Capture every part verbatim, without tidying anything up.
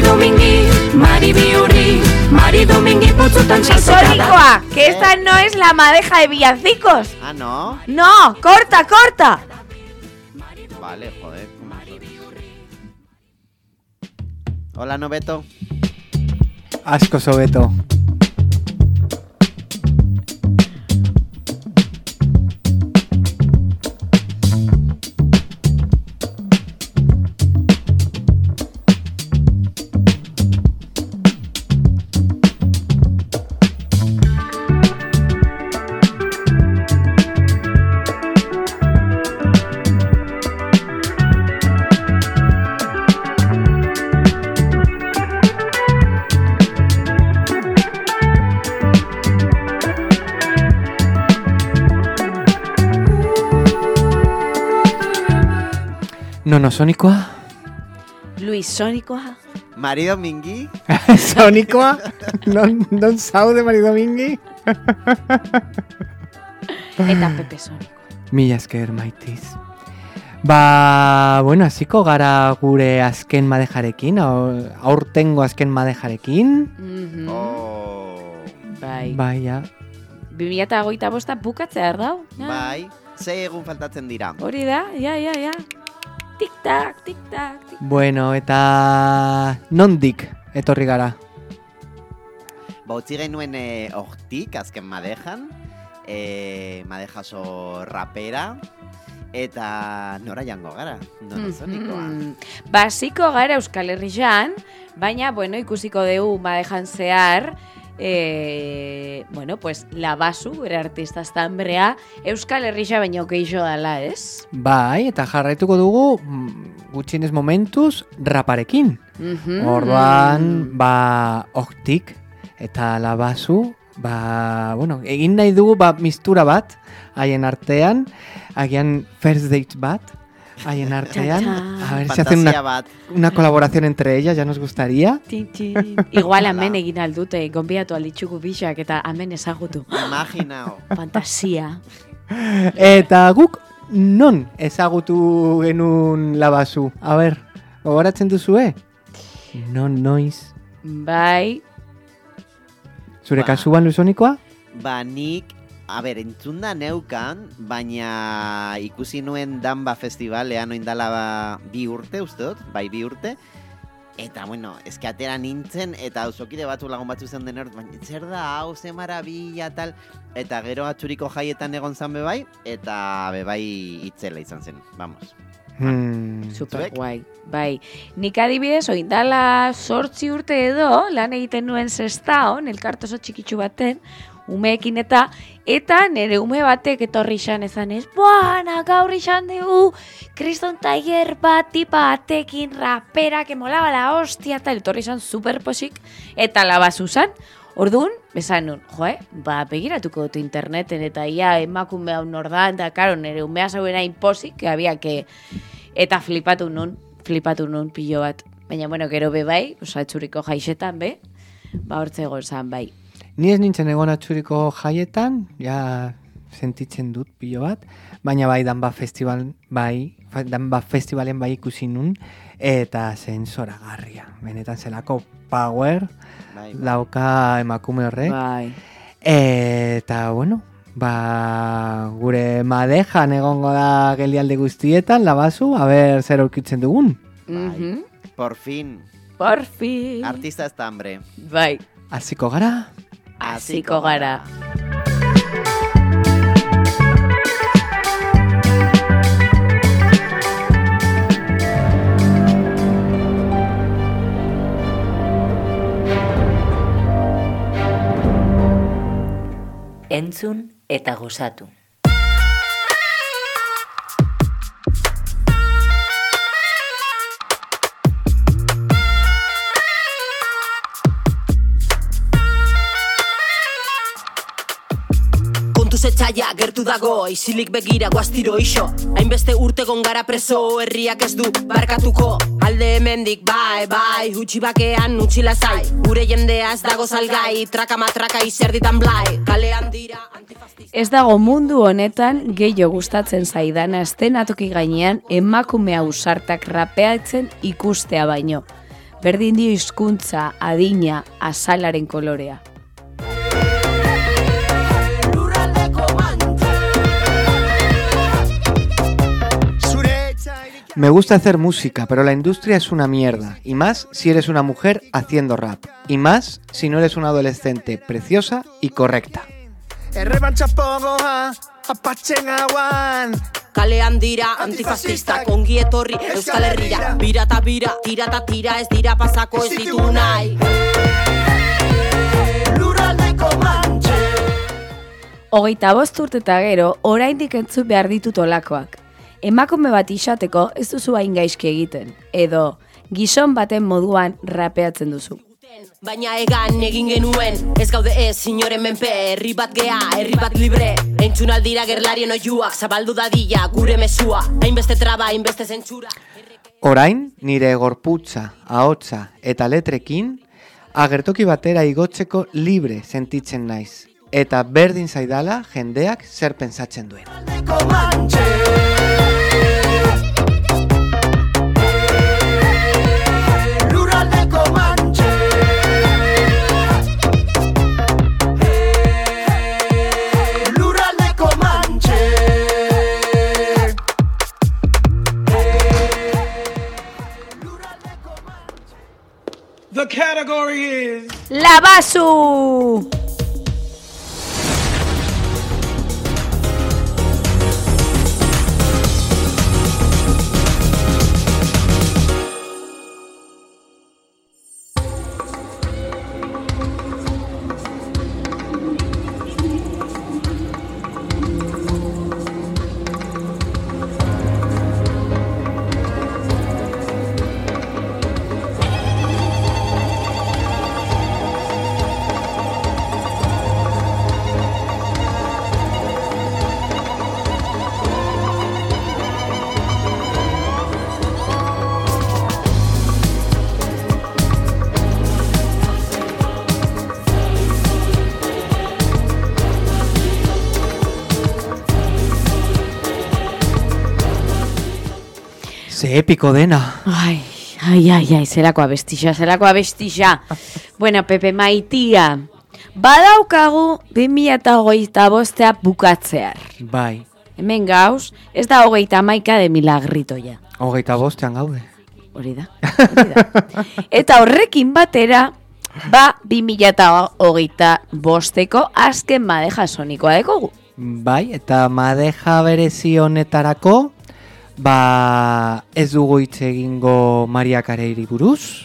Domingui, Mari Biurri, Mari Domingui putzutan saltokada. Sónicoa, que esta no es la madeja de villancicos. Ah, ¿no? No, corta, corta. Vale, joder. Hola, Nobeto. Asko Sobeto. Nono Sónicoa. Luis Sónicoa. Mari Domingui. Sónicoa. Non, non saude Mari Domingui. Eta Pepe Sónicoa. Mila esker maitiz. Ba, bueno, hasiko gara gure azken madejarekin, aur- aurtengo azken madejarekin. Mhm. Oh. Bai. Bai, ja. bi mila hogeita bosta bukatzea erdau. Bai, sei egun faltatzen dira. Hori da, ja, ja, ja. Tik-tak, tik-tak, tik. Bueno, eta nondik etorri gara? Ba, utzi genuen eh, hortik, azken madejan, eh, madejaso rapera, eta nora jango gara, Nono Sonikoa. Mhm. Basiko gara Euskal Herrian, baina, bueno, ikusiko dugu madejan zehar, e, bueno, pues, labazu, bere artista estambrea, Euskal Herria baino geixo dala, ez? Bai, eta jarraituko dugu mm, gutxienez momentuz raparekin. Mhm. Orduan, ba, hortik eta labazu, ba, bueno, egin nahi dugu ba, mistura bat, haien artean, agian first date bat, haien artean, a ver si hacen Fantasia una, bat. una colaboración entre ellas, ya nos gustaría. Tin, tin. Igual hemen egin aldute, gonbiatu alditzugu bixak eta hemen ezagutu. Imaginao. Fantasia. Eta guk non ezagutu genuen labazu? A ber, gogoratzen duzue? Non noiz. Bai, Zure Ba. kasuan Luisonikoa? Ba, nik, a ber, entzun da neukan, baina ikusi nuen Danba Festivalean oindala ba, bi urte, uste dut, bai bi urte. Eta, bueno, eske atera nintzen, eta auzokide batzu lagun batzu zen den hor, baina zer da, hau, ze marabila, tal. Eta gero atxuriko jaietan egon zan bebai, eta bebai itzela izan zen, vamos. Hmm. super Zuek? guai. Bai, nik adibidez, oindala sortzi urte edo, lan egiten nuen zestaon, elkartu oso txikitsu baten, umeekin eta, eta nire ume batek etorri izan ezan ez, buana, gaur izan dugu, kriston tailer bat, tipa batekin, rapera, que molaba la hostia, eta etorri izan superposik, eta labazu zan. Orduan, besan nun, jo, eh? Ba, begiratuko dut interneten, eta ia emakume hau nordan, eta karo, nire umea zauen hain posik, que había que... Eta flipatu nun, flipatu nun pilo bat. Baina, bueno, gero be bai, osa txuriko jaixetan be, ba hortze egon zan bai. Ni ez nintzen egon atxuriko jaietan, ja sentitzen dut pilo bat, baina bai Danba Festival, bai, fa- Danba Festivalen bai ikusi nun, eta zen zoragarria. Benetan zelako power Bai, bai. dauka emakume horrek. Bai. Eta, bueno, ba, gure madejan egongo da geldialde guztietan, labazu, a ber zer aurkitzen dugun. Mhm. Por fin, Por fin. artista estambre. Bai. Hasiko gara? Hasiko gara. Entzun eta gozatu. Kontuz etxaia gertu dago, isilik begira guaztiro iso. Hainbeste urtegon gara preso, herriak ez du barkatuko. Alde hemendik bai, bai, utxi bakean utxi lazai. Gure jendea ez dago salgai, traka matraka izerditan blai. Kalean dira antifastik. Ez dago mundu honetan gehiago gustatzen zaidana estenatoki gainean emakume ausartak rapeatzen ikustea baino. berdin dio hizkuntza, adina, azalaren kolorea. Me gusta hacer música, pero la industria es una mierda. Y más si eres una mujer haciendo rap. Y más si no eres una adolescente preciosa y correcta. Kalean dira antifascistak ongi etorri Euskal Herrira. Bira ta bira, tira ta tira, ez dira pasako ez ditu nahi. Lurraldeko mantxe. Hogeita bost urte eta gero, oraindik entzun behar ditut olakoak. Emakume bat izateko ez duzu hain gaizki egiten, edo gizon baten moduan rapeatzen duzu. Baina egan egin genuen, ez gaude ez inoren menpe, herri bat gea, herri bat libre. Entzun aldira gerlarien oiuak, zabaldu dadila gure mesua, hainbeste traba, hainbeste zentsura. Orain, nire gorputza, ahotsa eta letrekin, agertoki batera igotzeko libre sentitzen naiz. Eta berdin zaidala jendeak zer pentsatzen duen. The category is Labazu! Ze epiko dena. Ai, ai, ai, ai, zelako abestixa, zelako abestixa. Bueno, Pepe maitia, badaukagu bi mila hogeita bostea bukatzear. Bai, Hemen gauz, ez da hogeita hamaika de milagritoia. hogeita bostean gaude. Hori da, hori da. Eta horrekin batera, ba, bi mila hogeita bosteko azken madeja sonikoa dekogu. Bai, eta madeja berezi honetarako, ba, ez dugu hitz egingo Maria Careiri buruz.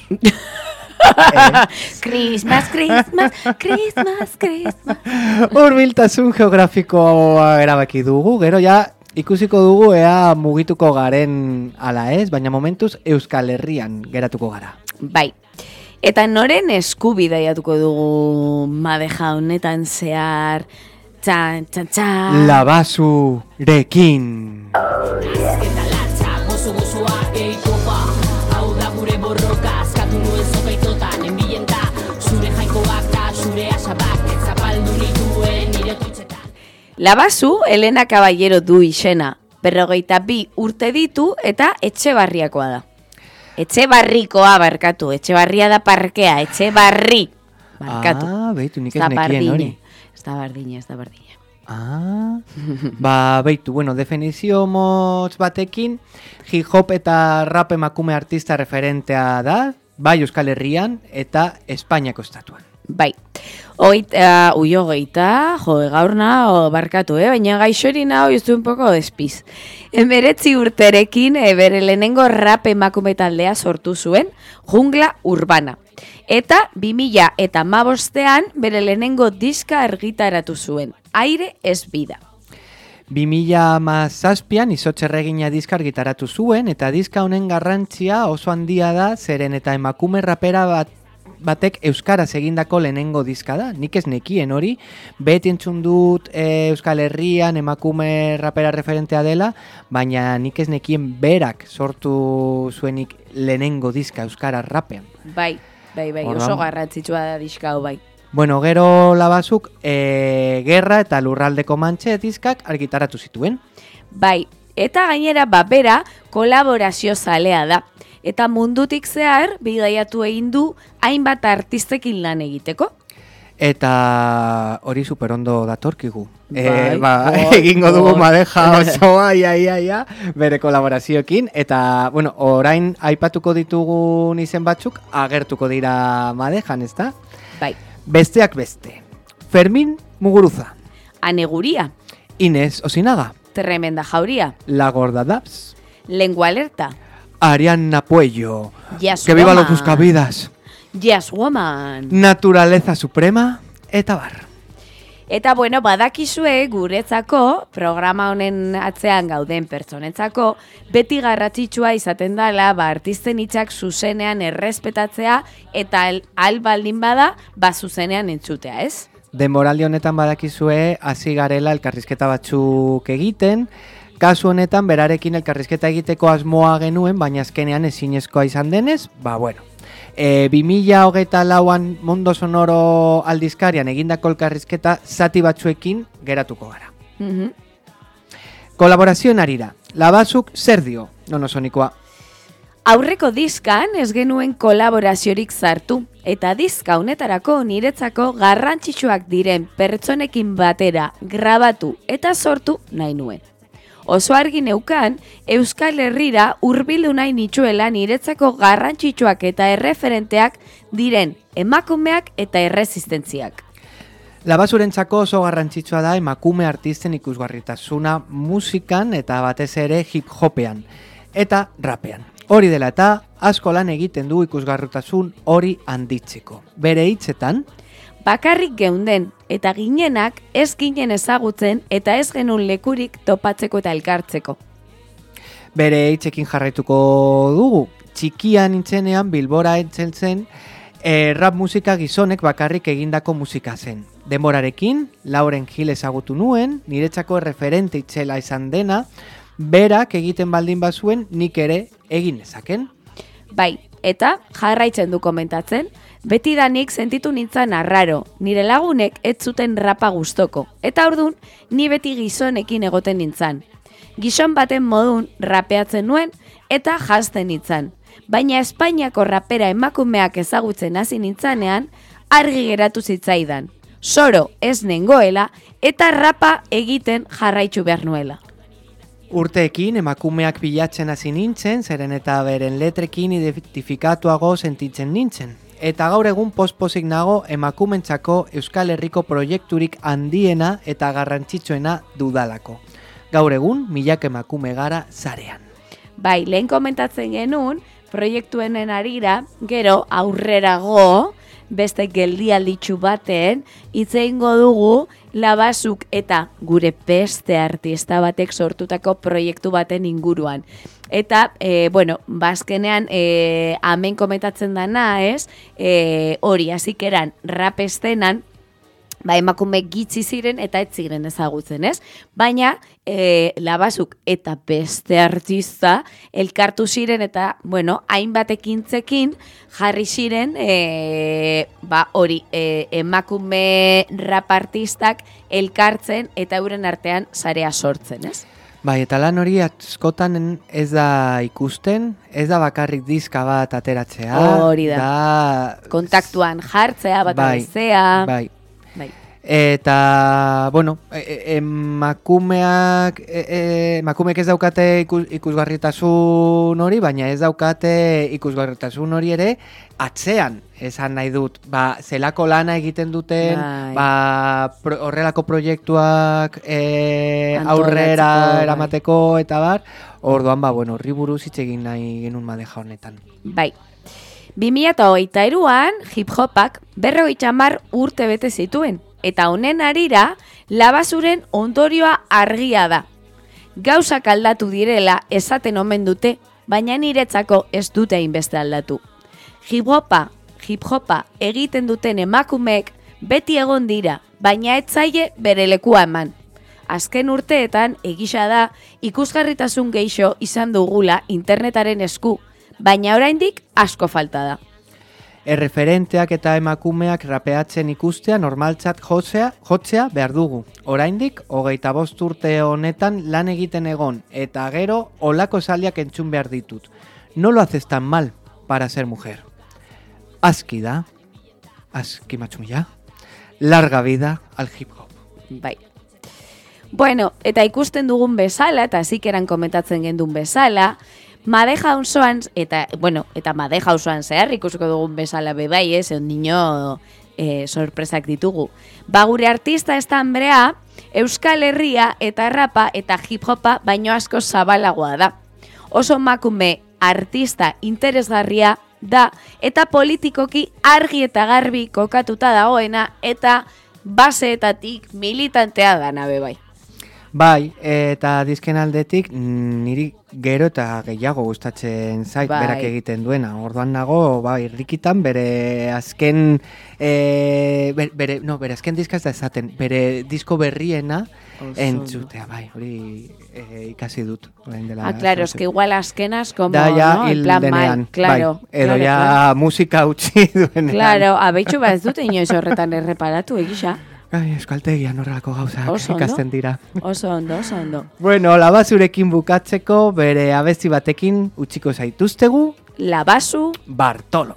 Christmas, Christmas, Christmas, Christmas. Hurbiltasun geografikoa erabaki dugu, gero ja ikusiko dugu ea mugituko garen ala ez, baina momentuz Euskal Herrian geratuko gara. Bai, eta noren eskubida jatuko dugu madeja honetan zehar, txan, txan, txan. Labazurekin. Eta latza, gozo gozoa eitopa, hau da gure borroka, askatu nuen zokaitotan, enbilenta, zure jainkoak da, zure asabak, zapaldu nituen nire toitzetan. Labazu, Elena Caballero du izena, berrogeita bi urte ditu eta Etxebarriakoa da. Etxebarrikoa barkatu, Etxebarria da parkea, Etxebarri barkatu. Ah, beitu, nik ez nekien hori. Ez da bardina, ez da bardina. Ah, ba, beitu, bueno, definizio motz batekin, hip-hop eta rap emakume artista referentea da, bai Euskal Herrian eta Espainiako estatuan. Bai, oita, uh, uio geita, jo, gaurna, o, barkatu, eh? Baina gaixorina hoi un poco despiz. Emeretzi urterekin, e, bere lehenengo rap emakume taldea sortu zuen, Jungla Urbana. Eta bi mila eta hamabostean bere lehenengo diska argitaratu zuen, Aire ez bida. bi mila hamazazpian izotz erregina diska argitaratu zuen, eta diska honen garrantzia oso handia da, zeren eta emakume rapera bat batek euskaraz egindako lehenengo diska da. Nik ez nekien hori, beti entzun dut e, Euskal Herrian emakume rapera referentea dela, baina nik ez nekien berak sortu zuenik lehenengo diska euskara rapean. Bai, bai, bai, Ordan, oso garrantzitsua da diska hau, bai. Bueno, gero Labazuk e, Gerra eta Lurraldeko Mantxe diskak argitaratu zituen. Bai, eta gainera babera kolaborazio zalea da. eta mundutik zehar bidaiatu egin du hainbat artistekin lan egiteko. Eta hori superondo datorkigu. Bai, e, ba, bai, egingo dugu bai. madeja osoa, ia, ia, ia, bere kolaborazioekin. Eta, bueno, orain aipatuko ditugun izen batzuk, agertuko dira madejan, ezta? Bai. Besteak beste. Fermín Muguruza. Aneguria, Inés Osinaga. Tremenda Jauría, La Gorda Dabs. Lengua Alerta, Ariana Puello. Yes Que viva Woman. los buscavidas. Yes Woman. Naturaleza Suprema. Eta bar. Eta bueno, badakizue guretzako, programa honen atzean gauden pertsonentzako, beti garrantzitsua izaten dela, ba, artisten hitzak zuzenean errespetatzea, eta al, al baldin bada, ba, zuzenean entzutea, ez? Denboraldi honetan badakizue hasi garela elkarrizketa batzuk egiten. Kasu honetan berarekin elkarrizketa egiteko asmoa genuen, baina azkenean ezinezkoa izan denez, ba bueno. E, bi mila hogeita lauan Mundo Sonoro aldizkarian egindako elkarrizketa zati batzuekin geratuko gara. Mhm. Kolaborazioen arira, Labazuk zer dio, nonosonikoa? Aurreko diskan ez genuen kolaboraziorik sartu, eta diska honetarako niretzako garrantzitsuak diren pertsonekin batera grabatu eta sortu nahi nuen. Oso argi neukan, Euskal Herrira hurbildu nahi nitzuela niretzako garrantzitsuak eta erreferenteak diren emakumeak eta erresistentziak. Labazurentzako oso garrantzitsua da emakume artisten ikusgarritasuna musikan eta batez ere hip-hopean eta rapean. Hori dela eta asko lan egiten du ikusgarritasun hori handitzeko. Bere hitzetan, bakarrik geunden eta ginenak ez ginen ezagutzen eta ez genuen lekurik topatzeko eta elkartzeko. bere hitzekin jarraituko dugu. Txikian nintzenean Bilbora entzeltzen e, rap musika gizonek bakarrik egindako musika zen. Denborarekin, Lauren Hill ezagutu nuen, niretzako referente itzela izan dena, berak egiten baldin bazuen nik ere egin nezaken. Bai, eta jarraitzen du komentatzen, beti danik sentitu nintzen arraro, nire lagunek ez zuten rapa gustoko, eta ordun ni beti gizonekin egoten nintzen. Gizon baten modun rapeatzen nuen eta jazten nintzen, baina Espainiako rapera emakumeak ezagutzen hasi nintzanean argi geratu zitzaidan. Soro ez nengoela eta rapa egiten jarraitzu behar nuela. Urteekin emakumeak bilatzen hasi nintzen, zeren eta beren letrekin identifikatuago sentitzen nintzen. Eta gaur egun pospozik nago emakumentzako Euskal Herriko proiekturik handiena eta garrantzitsuena dudalako. Gaur egun milak emakume gara zarean. Bai, lehen komentatzen genuen, proiektuenen arira, gero aurrerago, beste geldialditxu baten, hitz egingo dugu Labazuk eta gure beste artista batek sortutako proiektu baten inguruan. Eta, e, bueno, bazkenean, e, hemen komentatzen dana, ez, e, hori, hasikeran rap estenan, ba, emakume gitzi ziren eta ez ziren ezagutzen, ez? Baina, e, Labazuk eta beste artista elkartu ziren eta, bueno, hainbat ekintzekin jarri ziren, e, ba, hori, e, emakume rap artistak elkartzen eta euren artean sarea sortzen, ez? Bai, eta lan hori askotan ez da ikusten, ez da bakarrik diska bat ateratzea. Hori da. da... Kontaktuan jartzea, bat Bai, abezea. Bai. Bai. Eta, bueno, e, emakumeak, e, e, emakumeek ez daukate ikus, ikusgarritasun hori, baina ez daukate ikusgarritasun hori ere atzean, esan nahi dut. Ba, zelako lana egiten duten, Bai. ba, pro, horrelako proiektuak e, Antolatzeko, aurrera bai. eramateko eta bar, orduan, ba, bueno, horri buruz hitz egin nahi genuen madeja honetan. Bai. bi mila hogeita hiruan hip-hopak berrogeita hamar urte bete zituen. Eta honen arira, Labazuren ondorioa argia da. Gauzak aldatu direla esaten omen dute, baina niretzako ez dute hainbeste aldatu. Hip-hopa, hip-hopa egiten duten emakumeek beti egon dira, baina ez zaie bere lekua eman. Azken urteetan egisa da ikusgarritasun geixo izan dugula internetaren esku, baina oraindik asko falta da. Erreferenteak eta emakumeak rapeatzen ikustea normaltzat jotzea, jotzea behar dugu. Oraindik, hogeita bost urte honetan lan egiten egon, eta gero olako esaldiak entzun behar ditut. no lo haces tan mal para ser mujer. Aski da, aski matxumila, larga vida al hip hop. Bai. Bueno, eta ikusten dugun bezala, eta zikeran komentatzen gendun bezala, Madeja osoan, eta, bueno, eta Madeja osoan zehar ikusiko dugun bezala bebai, ez, egon nino e, sorpresak ditugu. Ba, gure artista ez da Andrea, Euskal Herria eta rapa eta hip-hopa baino asko zabalagoa da. Oso makume artista interesgarria da eta politikoki argi eta garbi kokatuta dagoena eta baseetatik militantea dana bebai. Bai, eta dizken aldetik niri gero eta gehiago gustatzen zait bai. Berak egiten duena. Orduan nago, bai, rikitan bere azken e, bere, no, bere azken diska ez da esaten, bere disko berriena entzutea, bai, hori e, ikasi dut. Dela, ah, claro, es que igual azkenas como, da, ja, no, en plan denean, mal, claro. Bai, edo claro, ja claro. musika utzi duenean. Claro, abeitxu bat ez dut inoiz horretan erreparatu, egisa. Ai, eskaltegian horrelako gauzak Oso ikasten dira. Oso ondo, oso ondo. Bueno, Labazurekin bukatzeko bere abesti batekin utziko zaituztegu. Labazu Bartolo.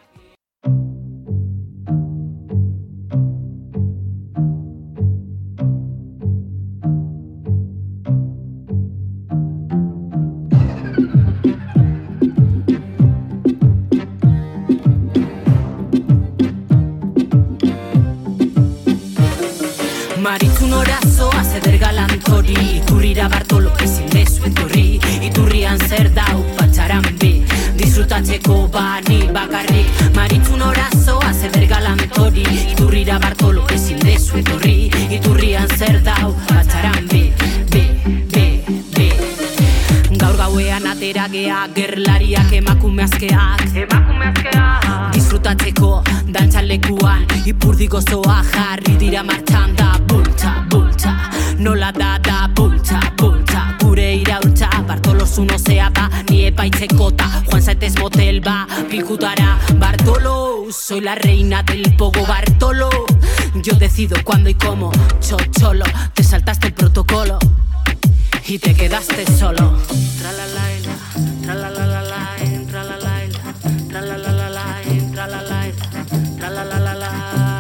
Maritzun orazo, azeder galantori, iturrira Bartolo ezin dezu etorri, iturrian zer dau patxarambi, disfrutatzeko bani bakarrik. Maritzun orazo, azeder galantori, iturrira Bartolo ezin dezu etorri, iturrian zer dau patxarambi, be, be, be. Gaur gauean ateragea, gerlariak emakume azkeak, emakume azkeak. Disfrutatzeko dantzalekuan, ipurdi gozoa jarri dira martxan da. Bultza, bultza, nola da da, bultza, bultza. Gure iraultza, Bartolo zuno zea ba, ni epaitzekota. Juan zaitez motel ba, pikutara. Bartolo, soy la reina del pogo, Bartolo. Yo decido cuándo y cómo, chocholo. Te saltaste el protocolo y te quedaste solo. Tralalaila, tralalala, tralalaila, tralalala, tralalaila, tralalala.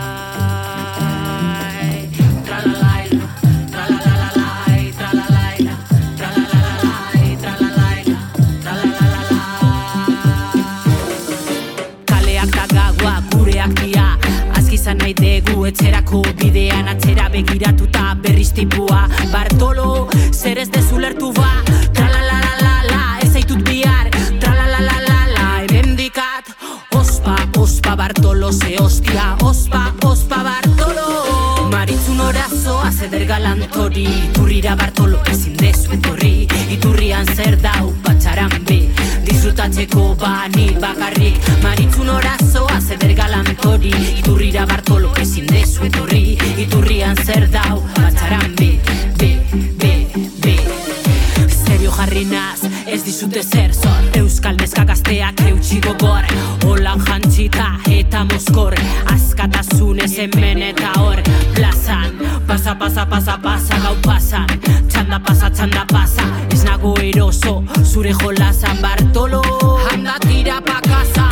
Nahi degu etxerako bidean atzera begiratuta berriztipua. Bartolo, zer ez dezu lertu ba, tralalalala, ez zaitut bihar, tralalalala, hemendikat, ospa, ospa Bartolo, ze hostia, ospa, ospa Bartolo. Maritzun orazo, azeder galantori, iturrira Bartolo ezin dezu etorri, iturrian zer dau patxarambi, disfrutatzeko bani bakarrik. Maritzun orazo, azeder galantori, iturrira Bartolo ezin dezu etorri, iturrian zer dau patxarambi, be, be, be. Serio jarri naz, ez dizute zer zor, euskal neskakazteak eutxi gogor, holan jantxita eta moskor, askatasunez hemen eta hor, plazan, pasa, pasa, pasa, pasa, gau pasan, txanda pasa, txanda pasa, ez nago eroso, zure jolasan. Bartolo, anda tira pa casa.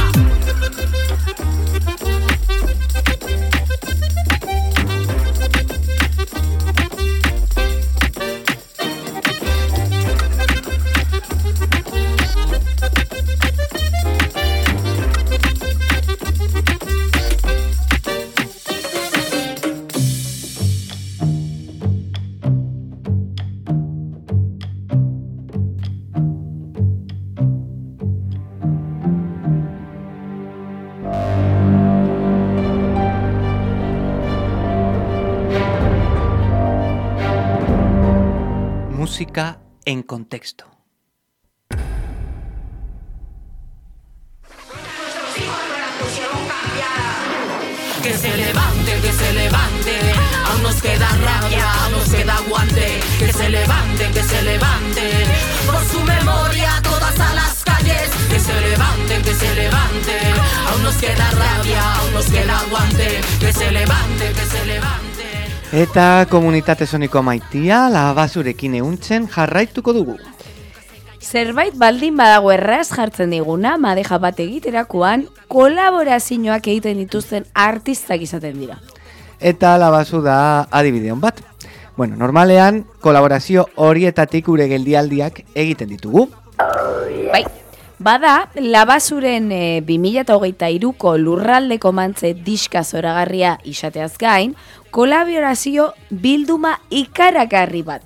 Música en contexto. Que se levante, que se levante, aún nos queda rabia, aún nos queda aguante. Que se levante, que se levante, por su memoria todas a las calles. Que se levante, que se levante, aún nos queda rabia, aún nos queda aguante. Que se levante, que se levante. Eta komunitate soniko maitia, Labazurekin euntzen jarraituko dugu. Zerbait baldin badago erraz jartzen diguna, madeja bat egiterakoan, kolaborazioak egiten dituzten artistak izaten dira. Eta labazu da adibideon bat. Bueno, normalean, kolaborazio horietatik gure geldialdiak egiten ditugu. Bai, bada, labazuren e, bi mila hogeita hiruko lurraldeko mantze diska zoragarria izateaz gain, kolaborazio bilduma ikaragarri bat.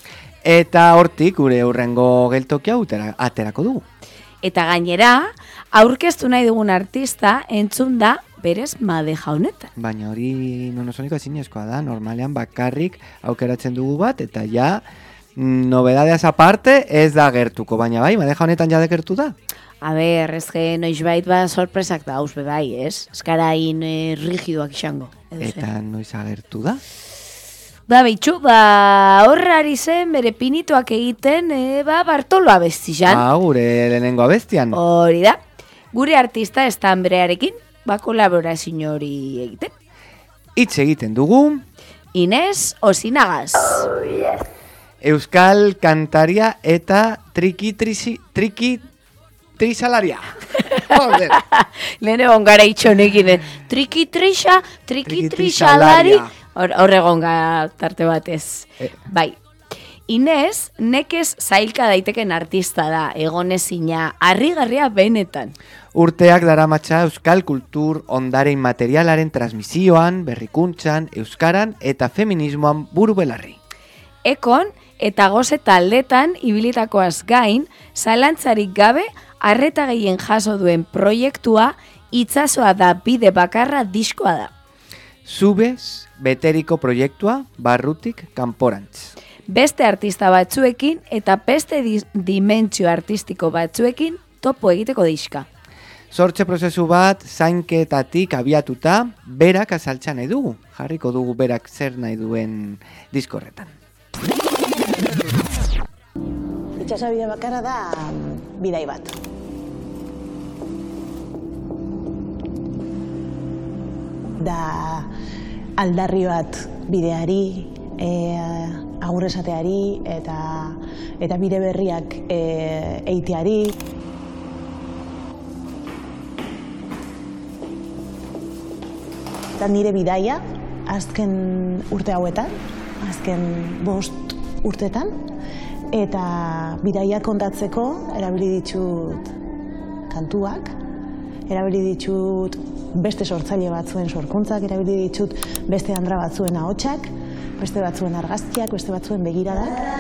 Eta hortik gure hurrengo geltokia aterako dugu. Eta gainera, aurkeztu nahi dugun artista entzun da berez madeja honetan. Baina hori nonosoniko ezinezkoa da, normalean bakarrik aukeratzen dugu bat, eta ja, nobedadeaz aparte ez da gertuko, baina bai, madeja honetan ja dekertu da. A ber, ez ge noizbait ba sorpresak da, hausbe bai, ez? Eskarain e, rigidoak izango. Eta noiz agertu da? Ba, bitxu, ba, horrari zen bere pinituak egiten, e, ba, Bartolo abestizan. Ah, gure lehenengo abestian. Hori da, gure artista estan berearekin, ba, kolaborazio hori egiten. Hitz egiten dugu. Inez Osinagaz. Oh, yes. Euskal kantaria eta triki trisi, triki trisalaria. Joder. Lehen egon gara itxonekin, triki trisa, triki trisalari. Horregon gara tarte batez. Eh. Bai. Inez, nekez zailka daiteken artista da, egonezina, harrigarria benetan. Urteak daramatza euskal kultur ondarein materialaren transmisioan, berrikuntzan, euskaran eta feminismoan buru belarri. Ekon eta goze taldetan ibilitakoaz gain, zalantzarik gabe, arreta gehien jaso duen proiektua, itsasoa da bide bakarra diskoa da. Zubez, beteriko proiektua, barrutik kanporantz. Beste artista batzuekin eta beste dimentsio artistiko batzuekin topo egiteko diska. Sortze prozesu bat zainketatik abiatuta berak azaltza nahi dugu. Jarriko dugu berak zer nahi duen diskorretan. Itxasabide bakarra da bidai bat. Da aldarri bat bideari, e, agur esateari eta eta bide berriak e, eiteari. Eta nire bidaia azken urte hauetan, azken bost urtetan, eta bidaia kontatzeko erabili ditut kantuak, erabili ditut beste sortzaile batzuen sorkuntzak, erabili ditut beste andra batzuen ahotsak, beste batzuen argazkiak, beste batzuen begiradak.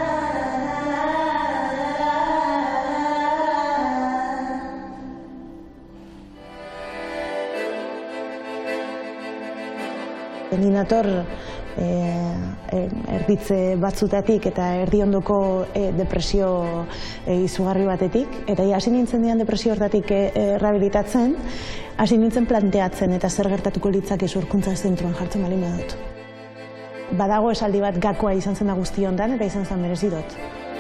Ni nator e, erditze batzutatik eta erdiondoko e, depresio e, izugarri batetik. Eta hasi nintzen dian depresio hortatik e, rehabilitatzen, hasi nintzen planteatzen eta zer gertatuko litzake sorkuntza zentroan jartzen baldin badut. Badago esaldi bat gakoa izan zen da guzti hontan eta izan zen merezi dut.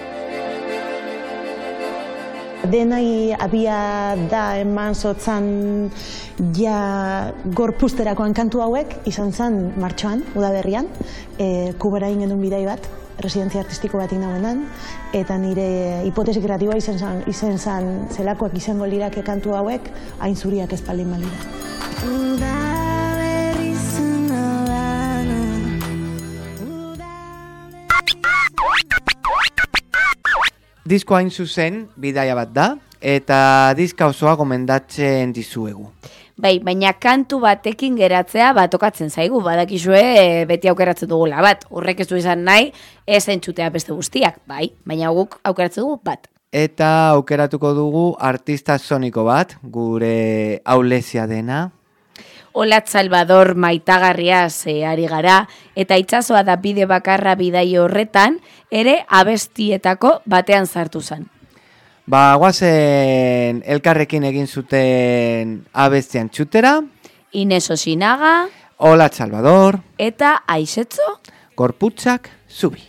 Denai abia da eman zotzan ja gorpuzterakoan kantu hauek, izan zen martxoan, udaberrian, e, Kubera egin genuen bidai bat, residentzia artistiko bat inauenan, eta nire hipotesi kreatiboa izan zen, izan zen zelakoak izango lirake kantu hauek, hain zuriak ez baldin balira. Disko hain zuzen, bidaia bat da, eta diska osoa gomendatzen dizuegu. Bai, baina kantu batekin geratzea batokatzen zaigu, badakizue beti aukeratzen dugula bat. Horrek ez du izan nahi, ez entzutea beste guztiak, bai, baina guk aukeratzen dugu bat. Eta aukeratuko dugu artista soniko bat, gure aulezia dena. Olat Salvador maitagarriaz e, ari gara, eta itsasoa da bide bakarra bidai horretan, ere abestietako batean sartu zen. Ba, guazen elkarrekin egin zuten abestian txutera. Inez Osinaga. Olat Salvador. Eta Aizetzo. Gorputzak zubi.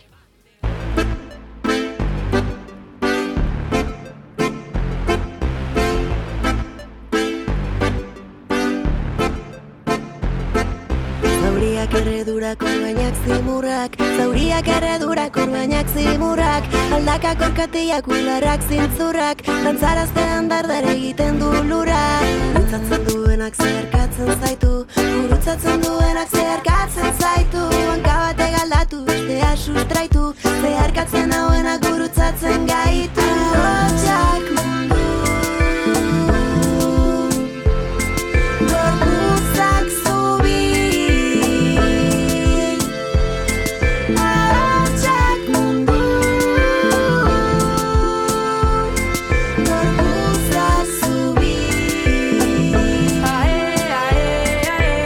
Zauriak erredu durak orbainak zimurrak, zauriak ere durak orbainak zimurrak, aldakak orkatiak ularrak zintzurrak, dantzaraztean dardare egiten du lurak. Gurutzatzen duenak zeharkatzen zaitu, gurutzatzen duenak zeharkatzen zaitu, hanka bate galdatu, bestea sustraitu, zeharkatzen hauenak gurutzatzen gaitu. Hotxak mundu, gorputzak zubi, hotxak mundu, gorputzak zubi. Ae, ae, ae.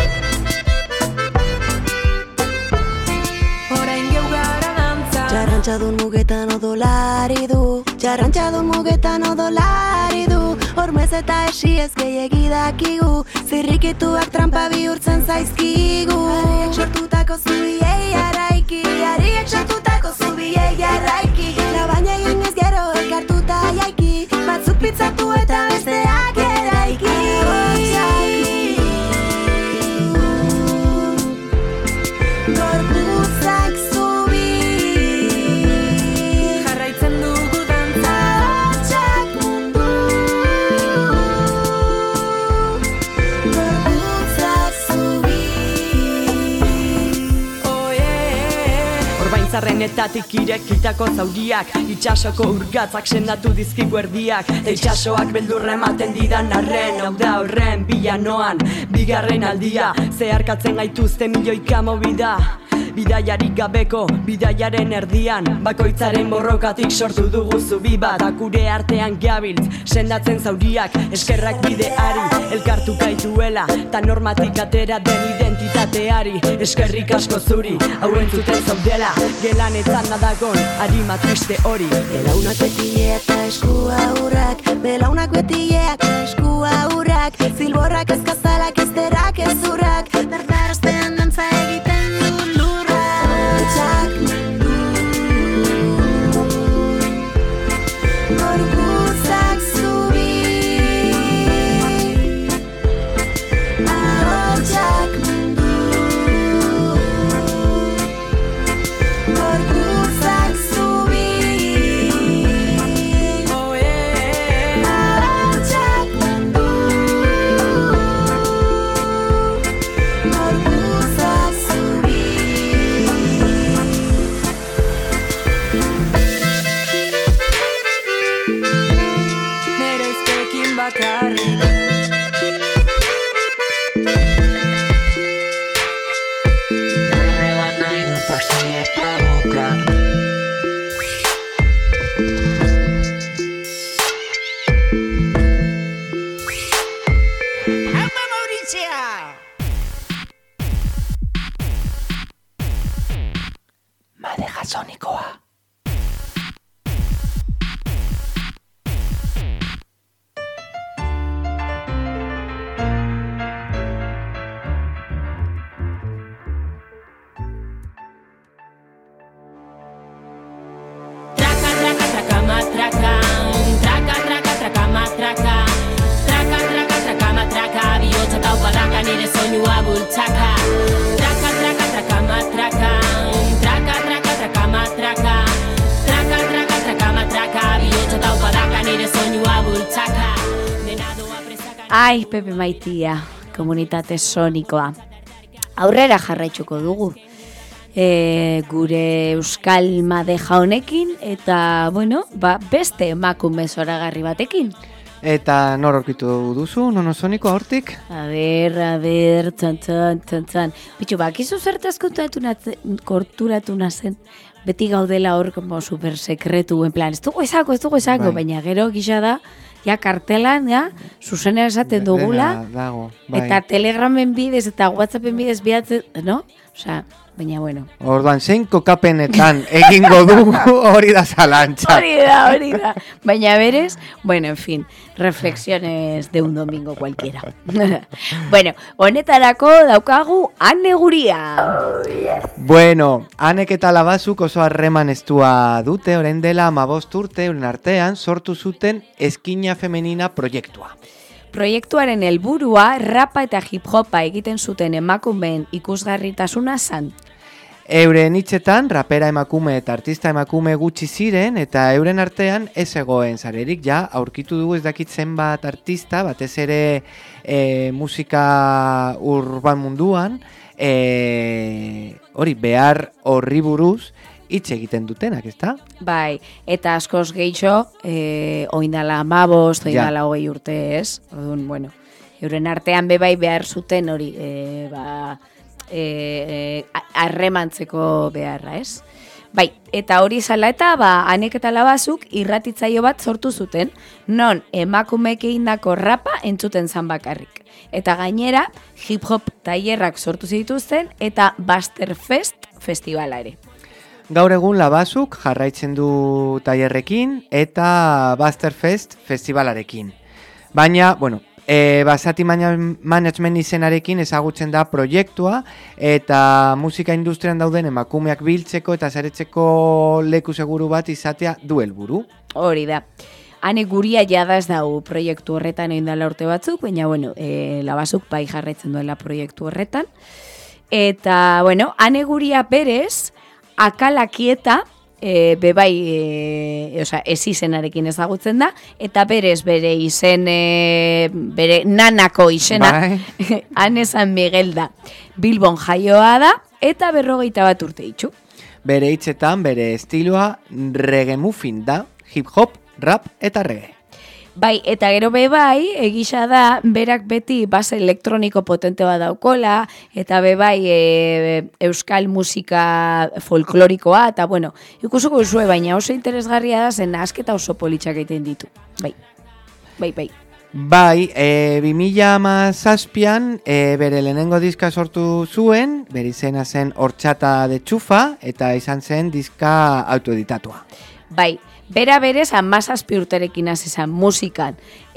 Orain geu gara dantza, jarrantxadun mugetan odolari du, jarrantxadun mugetan odolari du, hormez eta esiez gehiegi dakigu, zirrikituak trampa bihurtzen zaizkigu. Ariek sortutako zubiei araiki, ariek sortutako zubiei araiki, labaina egin ez gero elkartuta jaiki, batzuk pitzatu eta besteak eraiki. Gorputzak zubi, jarraitzen dugu dantza. Hotxak mundu, gorputzak zubi. Orbaintzarrenetatik irekitako zauriak, itxasoko urgatzak sendatu dizkigu erdiak, eta itxasoak beldurra ematen didan arren, hau da horren bilanoan, bigarren aldia, zeharkatzen gaituzte milioika mobida. Bidaiarik gabeko, bidaiaren erdian, bakoitzaren borrokatik sortu dugu zubi bat, akure artean gabiltz, sendatzen zauriak, eskerrak bideari, elkartu gaituela, ta normatik atera den identitateari, eskerrik asko zuri, hau entzuten zaudela, gelanetan nadagon, harima triste hori. Belaunak beti eta eskua urrak, belaunak beti eta eskua urrak, zilborrak ezkazalak ezterak ezurrak, berdaraztean dantza egiten du lurrak. Hotxak mundu, gorputzak zubi, ahotxak mundu, gorputzak zubi, ahotxak mundu, gorputzak zubi. Nere iztekin bakarrik, Madeja sonikoa. Traka, traka, traka, matraka. Traka, traka, traka, matraka. Traka, traka, traka, matraka. Bihotza taupadaka nire soinua bultzaka. Traka, traka, traka, matraka. Traka, traka, traka, matraka. Traka, traka, traka, matraka. Bihotza taupadaka nire soinua bultzaka. Dena doa presaka. Ai, Pepe maitia, komunitate sonikoa. Aurrera jarraitzuko dugu. E, gure euskal madeja honekin eta, bueno, ba, beste emakume zoragarri batekin. Eta nor aurkitu duzu, nono sonikoa hortik? A ber, a ber, txan, txan, txan, txan. Bitxu, bakizu zertaz korturatu nazen, beti gaudela hor como super sekretu, en plan, ez dugu esako, ez dugu esako, Bai. baina gero gisa da, ja kartelan, ja, zuzenean esaten dugula, Dena dago, bai. eta telegramen bidez eta whatsappen bidez bidatzen, no? Osea, baina bueno. Orduan, zein kokapenetan egingo dugu hori da zalantza. Hori da, hori da. Baina berez, bueno, en fin, reflexiones de un domingo cualquiera. Bueno, honetarako daukagu Ane Guria. Bueno, Anek eta Labazuk oso harreman estua dute, orain dela hamabost urte, euren artean sortu zuten Eskina Femenina proiektua. Proiektuaren helburua rapa eta hip-hopa egiten zuten emakumeen ikusgarritasuna zan. Euren hitzetan, rapera emakume eta artista emakume gutxi ziren, eta euren artean ez egoen zarerik, ja, aurkitu dugu ez dakit zenbat artista, batez ere e, musika urban munduan, e, hori, behar horri buruz, hitz egiten dutenak, ezta? Bai, eta askoz gehiago, e, oindala amabost, oindala hogei urte ez, odun, bueno, euren artean bebai behar zuten hori, e, ba, harremantzeko e, e, beharra, ez? Bai, eta hori zala eta ba, Anek eta Labazuk irratitzaio bat sortu zuten, non emakumeek egindako rapa entzuten zan bakarrik. Eta gainera, hip-hop tailerrak sortu zituzten eta Busterfest festivala ere. Gaur egun Labazuk jarraitzen du tailerrekin eta Busterfest festivalarekin. Baina, bueno, E, Basati Management izenarekin ezagutzen da proiektua eta musika industrian dauden emakumeak biltzeko eta saretzeko leku seguru bat izatea du helburu. Hori da. Hane guria jada ez dau proiektu horretan egin dela urte batzuk, baina bueno, e, Labazuk bai jarraitzen duela proiektu horretan. Eta, bueno, hane guria berez, akalakieta, E, bebai, e, oza, ez izenarekin ezagutzen da, eta berez bere izen, e, bere nanako izena, Ane San Miguel da. Bilbon jaioa da, eta berrogeita bat urte itxu. Bere hitzetan, bere estiloa reggae muffin da, hip-hop, rap eta reggae. Bai, eta gero bebai, egisa da, berak beti base elektroniko potente bat daukola, eta bebai e, euskal musika folklorikoa, eta bueno, ikusuko zue, baina oso interesgarria da, zen asketa oso politxak egiten ditu. Bai, bai, bai. Bai, e, bi mila hamazazpian e, bere lehenengo diska sortu zuen, bere izena zen Hortxata de Txufa, eta izan zen diska autoeditatua. Bai, bera berez hamazazpi urterekin hasi zen musikan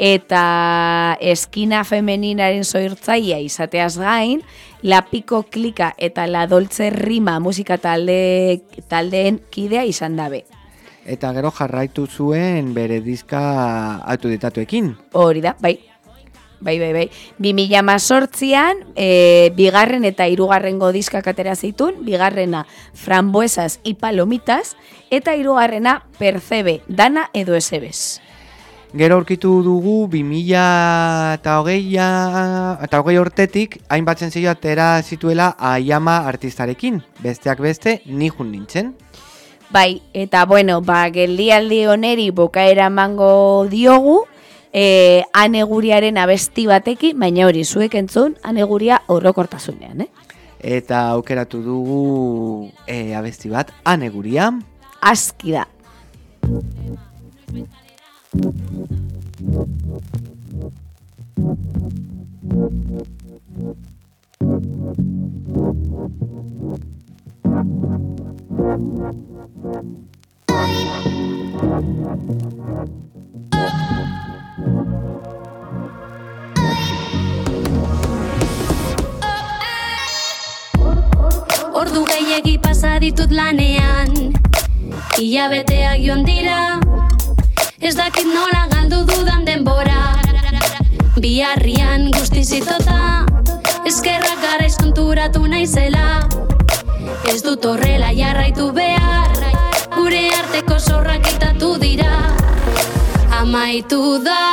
eta eskina femeninaren soirtzaia izateaz gain, La Pico Klika eta La Dolce Rima musika talde, taldeen kidea izan dabe. Eta gero jarraitu zuen bere diska autoeditatuekin. Hori da, bai. Bai, bai, bai. bi mila hamazortzian, e, bigarren eta hirugarrengo diskak atera zitun, bigarrena Frambuesas y Palomitas, eta hirugarrena Percebe, dana edo esebez. Gero aurkitu dugu bi mila hogei eta hogei urtetik hainbat zentzio atera zituela Aiama artistarekin, besteak beste nihun nintzen. Bai, eta bueno, ba, geldialdi oneri bukaera emango diogu, E, Aneguriaren abesti batekin, baina hori zuek entzun Aneguria orokortasunean, eh? Eta aukeratu dugu e, abesti bat, Aneguria aski da. Ordu gehiegi pasa ditut lanean, hilabeteak joan dira, ez dakit nola galdu dudan denbora. Biharrian guztiz itota, eskerrak garaiz konturatu naizela, ez dut horrela jarraitu behar, gure arteko zorrak itatu dira, amaitu da.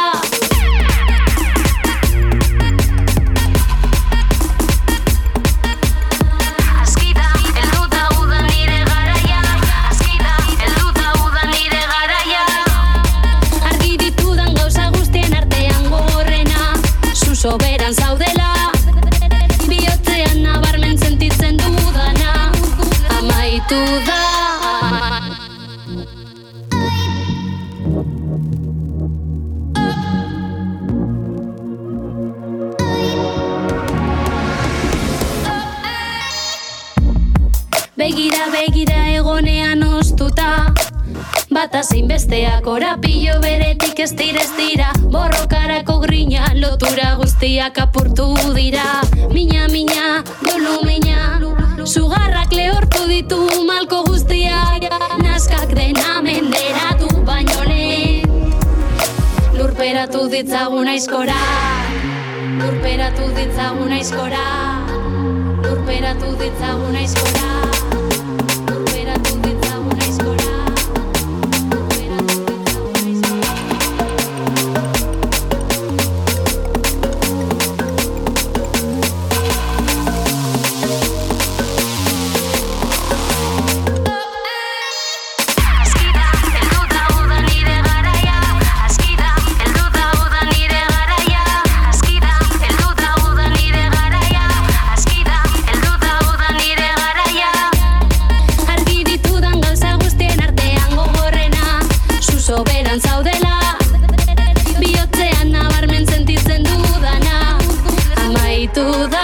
Soberan zaudela, bihotzean nabarmen sentitzen dudana, amaitu da. Begira, begira egonean oztuta, bata zein besteak orapillo beretik ez dira ez dira, borrokarako grina, lotura guztiak apurtu dira. Mina, mina, dolu mina, sugarrak lehortu ditu malko guztiak, naskak dena menderatu baino lehen, lurperatu ditzagun aizkora. Lurperatu ditzagun aizkora, lurperatu ditzagun aizkora, lurperatu ditzagun aizkora, lurperatu ditzagun zaudela, bihotzean nabarmen sentitzen dudana, amaitu da.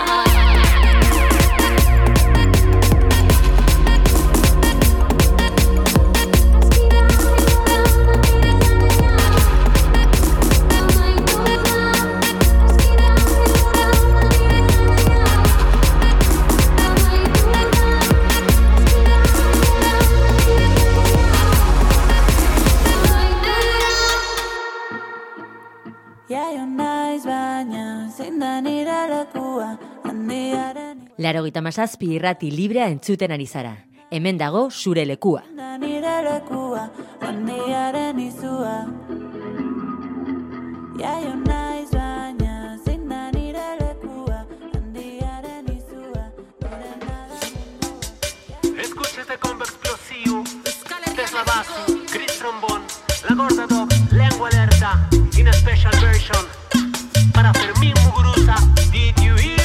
Laurogeita hamazazpi irrati librea entzuten ari zara. Hemen dago zure lekua. Nire lekua, handiaren izua. Jaio naiz baina, zein da nire lekua, handiaren izua. Escúchate combo explosivo, Tesla basso, Chris trombón, la gorda dog, lengua alerta, in a special version, para Fermín Muguruza, did you hear?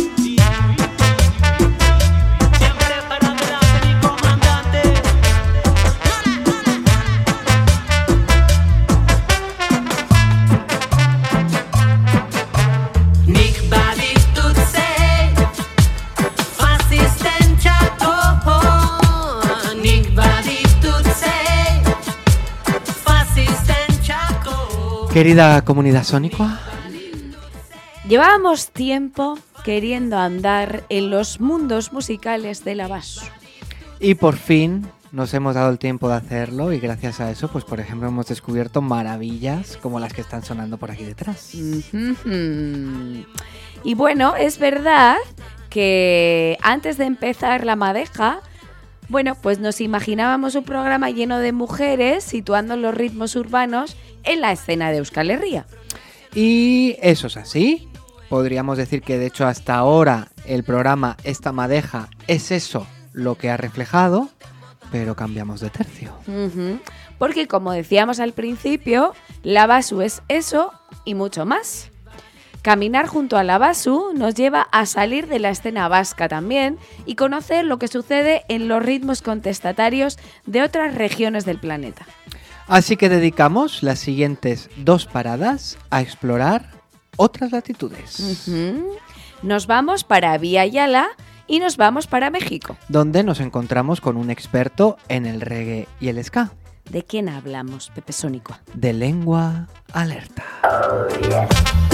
Querida comunidad sónica, llevábamos tiempo queriendo andar en los mundos musicales de la Basu. Y por fin nos hemos dado el tiempo de hacerlo y gracias a eso, pues por ejemplo, hemos descubierto maravillas como las que están sonando por aquí detrás. Mm-hmm. Y bueno, es verdad que antes de empezar la madeja, bueno, pues nos imaginábamos un programa lleno de mujeres situando los ritmos urbanos en la escena de Euskal Herria. Y eso es así. Podríamos decir que de hecho hasta ahora el programa Esta Madeja es eso lo que ha reflejado, pero cambiamos de tercio. Uh-huh. Porque como decíamos al principio, la Basu es eso y mucho más. Caminar junto a la Basu nos lleva a salir de la escena vasca también y conocer lo que sucede en los ritmos contestatarios de otras regiones del planeta. Así que dedicamos las siguientes dos paradas a explorar otras latitudes. Uh-huh. Nos vamos para Villa Yala y nos vamos para México, donde nos encontramos con un experto en el reggae y el ska. ¿De quién hablamos, Pepe Sónico? De Lengua Alerta. Oh, yeah.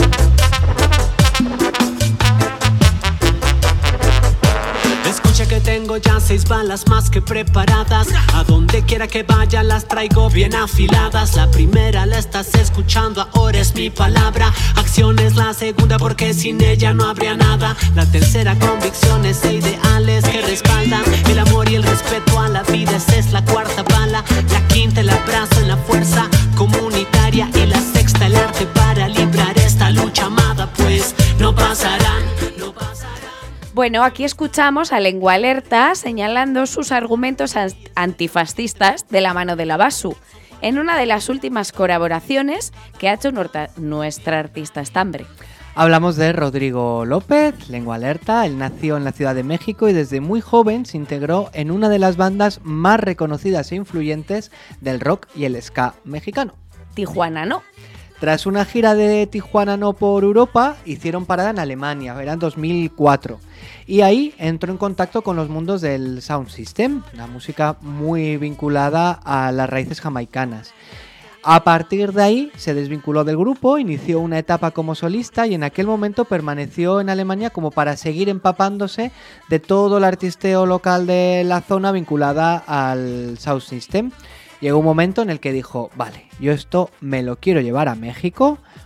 Escucha que tengo ya seis balas más que preparadas. A donde quiera que vaya las traigo bien afiladas. La primera la estás escuchando, ahora es mi palabra. Acción es la segunda porque sin ella no habría nada. La tercera, convicciones e ideales que respaldan el amor y el respeto a la vida. Esa es la cuarta bala. La quinta, el abrazo en la fuerza comunitaria. Y la sexta, el arte para librar esta lucha amada. Pues no pasarán, no pasarán. Bueno, aquí escuchamos a Lengua Alerta señalando sus argumentos antifascistas de la mano de la Basu, en una de las últimas colaboraciones que ha hecho nuestra artista estambre. Hablamos de Rodrigo López, Lengua Alerta. Él nació en la Ciudad de México y desde muy joven se integró en una de las bandas más reconocidas e influyentes del rock y el ska mexicano. Tijuana No. Tras una gira de Tijuana No por Europa, hicieron parada en Alemania, era en dos mil cuatro. Y ahí entró en contacto con los mundos del sound system, una música muy vinculada a las raíces jamaicanas. A partir de ahí se desvinculó del grupo, inició una etapa como solista y en aquel momento permaneció en Alemania como para seguir empapándose de todo el artisteo local de la zona vinculada al sound system. Llegó un momento en el que dijo, vale, yo esto me lo quiero llevar a México,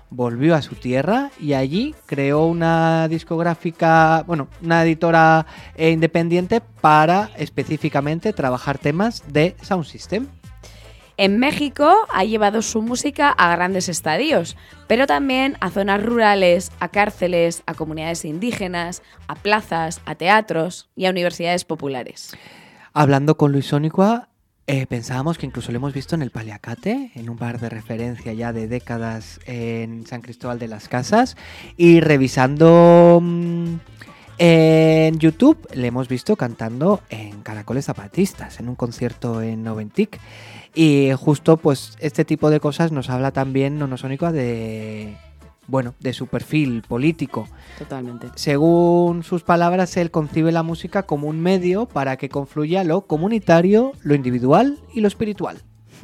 volvió a su tierra y allí creó una discográfica, bueno, una editora eh, independiente para específicamente trabajar temas de Sound System. En México ha llevado su música a grandes estadios, pero también a zonas rurales, a cárceles, a comunidades indígenas, a plazas, a teatros y a universidades populares. Hablando con Luis Sonicua, eh, pensábamos que incluso lo hemos visto en el Paliacate, en un bar de referencia ya de décadas en San Cristóbal de las Casas, y revisando mmm, en YouTube le hemos visto cantando en Caracoles Zapatistas, en un concierto en Noventic. Y justo pues este tipo de cosas nos habla también Nonosónica de, bueno, de su perfil político. Totalmente. Según sus palabras, él concibe la música como un medio para que confluya lo comunitario, lo individual y lo espiritual.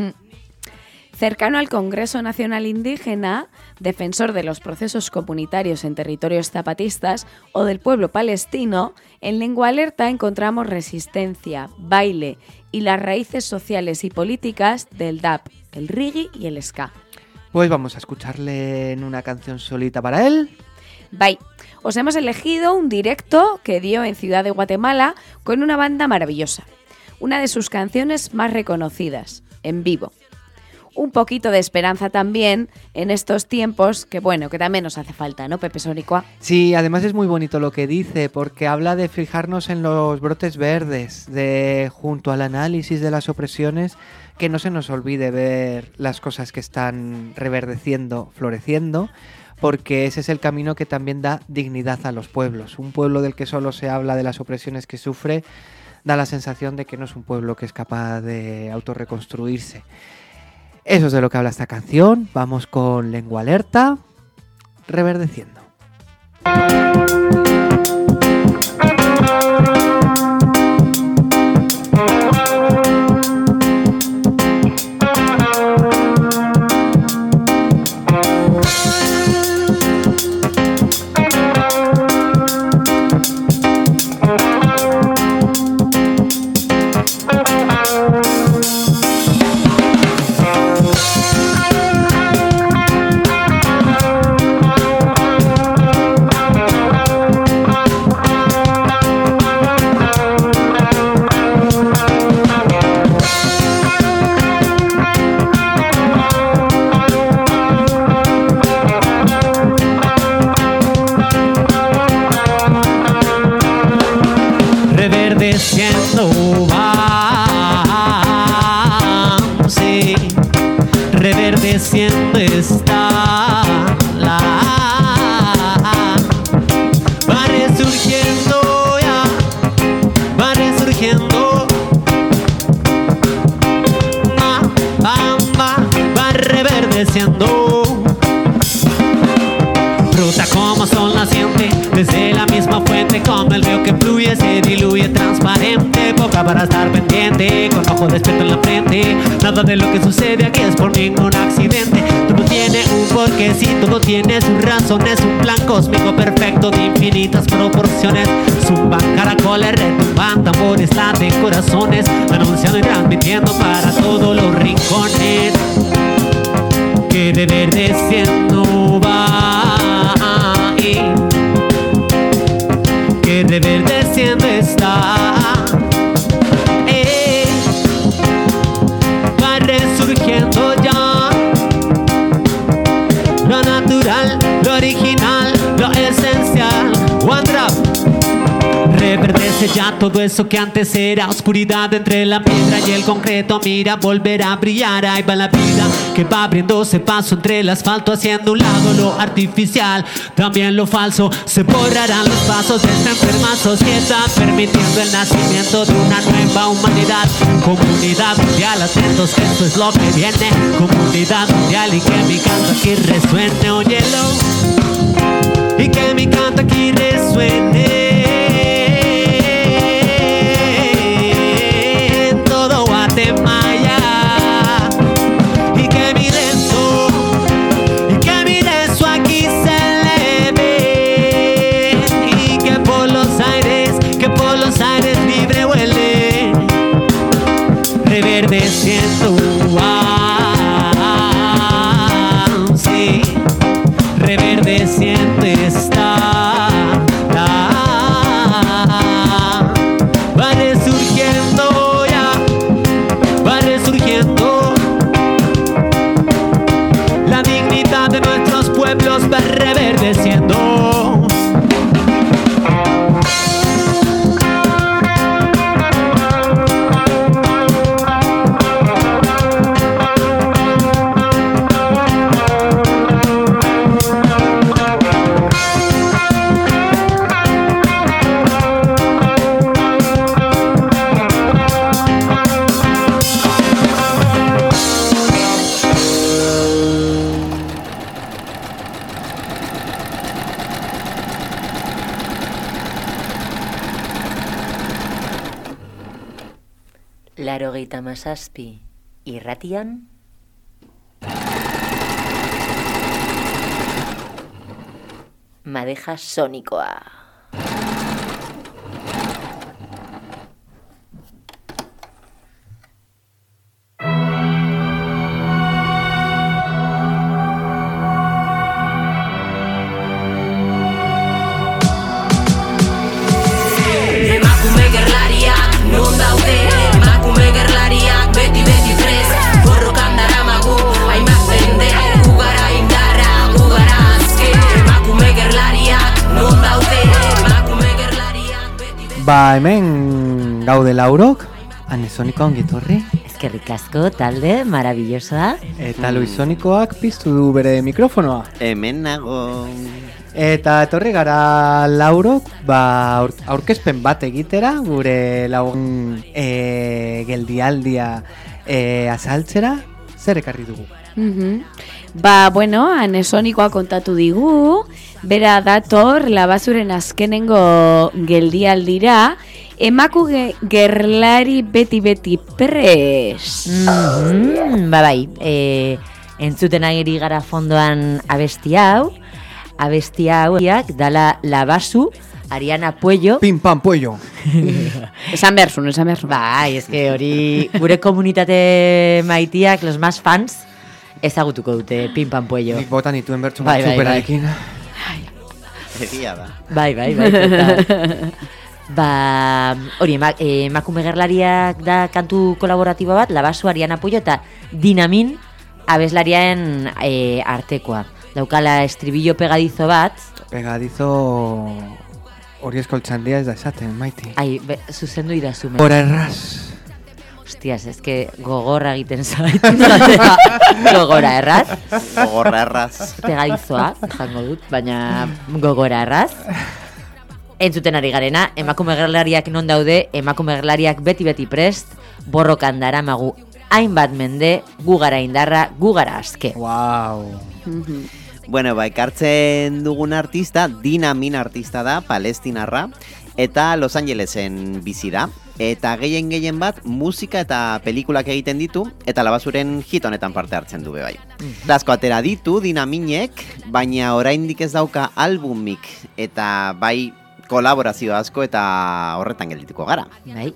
Cercano al Congreso Nacional Indígena, defensor de los procesos comunitarios en territorios zapatistas o del pueblo palestino, en Lengua Alerta encontramos resistencia, baile y las raíces sociales y políticas del dub, el reggae y el ska. Pues vamos a escucharle en una canción solita para él. Bye. Os hemos elegido un directo que dio en Ciudad de Guatemala con una banda maravillosa. Una de sus canciones más reconocidas, en vivo. Un poquito de esperanza también en estos tiempos que, bueno, que también nos hace falta, ¿no, Pepe Sonicua? Sí, además es muy bonito lo que dice, porque habla de fijarnos en los brotes verdes, de junto al análisis de las opresiones, que no se nos olvide ver las cosas que están reverdeciendo, floreciendo, porque ese es el camino que también da dignidad a los pueblos. Un pueblo del que solo se habla de las opresiones que sufre, da la sensación de que no es un pueblo que es capaz de autorreconstruirse. Eso es de lo que habla esta canción. Vamos con Lengua Alerta, Reverdeciendo. Reverdeciendo está la va resurgiendo ya, va resurgiendo va, va, va, va reverdeciendo. Fruta como sol naciente, desde la misma fuente, como el río que fluye, se diluye transparente, boca para estar pendiente, con ojo despierto en la frente. Nada de lo que sucede aquí es por ningún accidente. Todo tiene un porqué, sí, todo tiene sus razones. Un plan cósmico perfecto de infinitas proporciones. Zumban caracoles, retumban tambores, laten corazones, anunciando y transmitiendo para todos los rincones que reverdeciendo va, que reverdeciendo está. Eh, va resurgiendo ya lo natural, lo original, lo esencial. One drop. Reverdece ya todo eso que antes era oscuridad entre la piedra y el concreto. Mira, volverá a brillar. Ahí va la vida que va abriéndose paso entre el asfalto, haciendo un lado lo artificial, también lo falso. Se borrarán los pasos de esta enferma sociedad, permitiendo el nacimiento de una nueva humanidad. Comunidad mundial, atentos que esto es lo que viene. Comunidad mundial, y que mi canto aquí resuene, óyelo. Y que mi canto aquí resuene. Guatemala, y que mi rezo, y que mi rezo aquí se eleve, y que por los aires, que por los aires libre huele, reverdeciendo, ah, sí, se siente estar. Va resurgiendo ya, va resurgiendo. La dignidad de nuestros pueblos va reverdeciendo. Laurogeita hamazazpi irratian Madeja sonikoa. Emakume gerlariak non daude, emakume gerlariak beti beti prest, borrokan daramagu hainbat mende, gu gara indarra, gu gara azke. Emakume gerlariak non daude, emakume gerlariak beti beti. Ba, hemen gaude laurok, Anesoniko ongitorri. Eskerrik asko, talde, maravillosa. Eta Luisonikoak piztu du bere mikrofonoa. Hemen nago. Eta etorri gara laurok, ba, aur, aurkezpen bat egitera, gure lagun e, geldialdia e, azaltzera, zer ekarri dugu? Mhm. Ba, bueno, Anesonikoa kontatu digu, bera dator Labazuren azkenengo geldialdira, emaku ge- gerlari beti-beti pres. Mm-hmm. Ba bai, e, entzuten ari gara fondoan abesti hau, abesti hauak dala Labazu, Ariana Puello. Pim pam puello. Esan berzun, esan berzun. Bai, ez que hori gure komunitate maitiak, los más fans, ezagutuko dute Pim pam puello. Nik botan ituen bertzu Bai, bat bai, superarekin. Egia da. Bai, bai, bai. Eta, ba, hori, ema- eh, emakume gerlariak da kantu kolaboratibo bat, Labazu, Ariana Puello eta Dinamin abeslariaren eh, artekoa. Daukala estribillo pegadizo bat. Pegadizo hori eskoltzandia ez da esaten, maiti. Ai, be, zuzendu idazume. Gora erraz. Hostias, ez que gogorra egiten zait. Gogora erraz. Gogorra erraz. Pegadizoa, esango dut, baina gogora erraz. Entzuten ari garena, emakume gerlariak non daude, emakume gerlariak beti-beti prest, borrokan daramagu hainbat mende, gu gara indarra, gu gara azke. Wow. Bueno, ba, ekartzen dugun artista, Dinamin artista da, palestinarra, eta Los Angelesen bizi da. Eta gehien gehien bat, musika eta pelikulak egiten ditu, eta Labazuren hit honetan parte hartzen du be bai. Asko atera ditu Dinaminek, baina oraindik ez dauka albumik, eta bai kolaborazio asko eta horretan geldituko gara. Bai.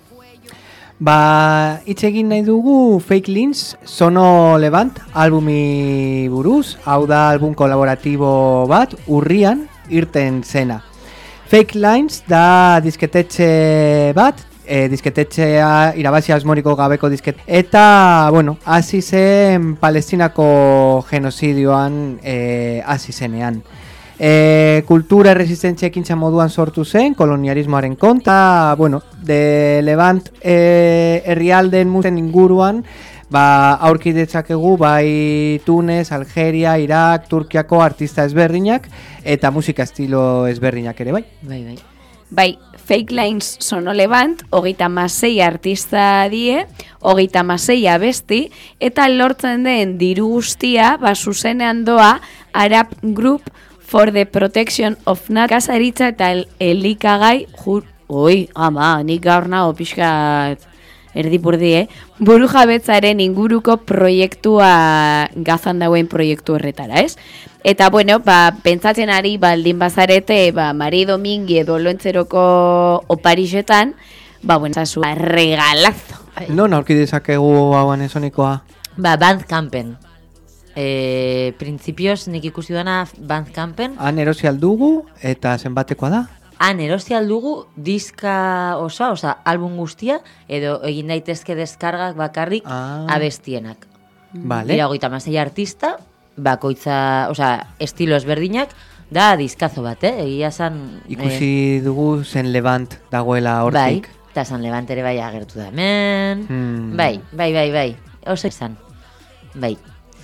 Ba, hitz egin nahi dugu Fake Lines, Sono Levant albumi buruz, hau da album kolaboratibo bat, urrian irten zena. Fake Lines da disketetxe bat, e, disketetxea irabazi asmoriko gabeko disket. Eta, bueno, hasi zen Palestinako genozidioan e, hasi zenean. E, kultura erresistentzia ekintza moduan sortu zen, kolonialismoaren konta, bueno, de Levant e, herrialden musen inguruan, ba, aurki detzakegu bai Tunes, Algeria, Irak, Turkiako artista ezberdinak, eta musika estilo ezberdinak ere bai. Bai, bai. Bai, Fake Lines Sono Levant, hogeita masei artista die, hogeita masei abesti, eta lortzen den diru guztia, ba, zuzenean doa Arab Group for the Protection of Nat Kazaritza eta el, elikagai jur... Oi, ama, nik gaur nago pixkat erdipurdi, eh? Buru jabetzaren inguruko proiektua gazan dauen proiektu horretara, ez? Eta, bueno, ba, pentsatzen ari baldin bazarete, ba, Mari Domingi edo Loentzeroko oparixetan, ba, bueno, zazu, regalazo. Non aurki dezakegu hau Anesonikoa? Ba, Bandcampen. E, printzipioz nik ikusi dana Bandcampen. Han erosi aldugu eta zenbatekoa da? Han erosi aldugu diska osoa, oza, album guztia, edo egin daitezke deskargak bakarrik ah. abestienak. Vale. Dira hogeita hamasei artista, bakoitza, oza, estilo ezberdinak, da diskazo bat, eh? Egia zan... Ikusi eh, dugu zen Levant dagoela hortik. Bai, eta San Levant ere bai agertu da hemen. Hmm. Bai, bai, bai, bai. Oso izan. Bai.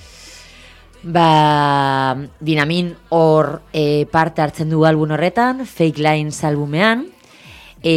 Ba, Dinamin hor e, parte hartzen du album horretan, Fake Lines albumean. E,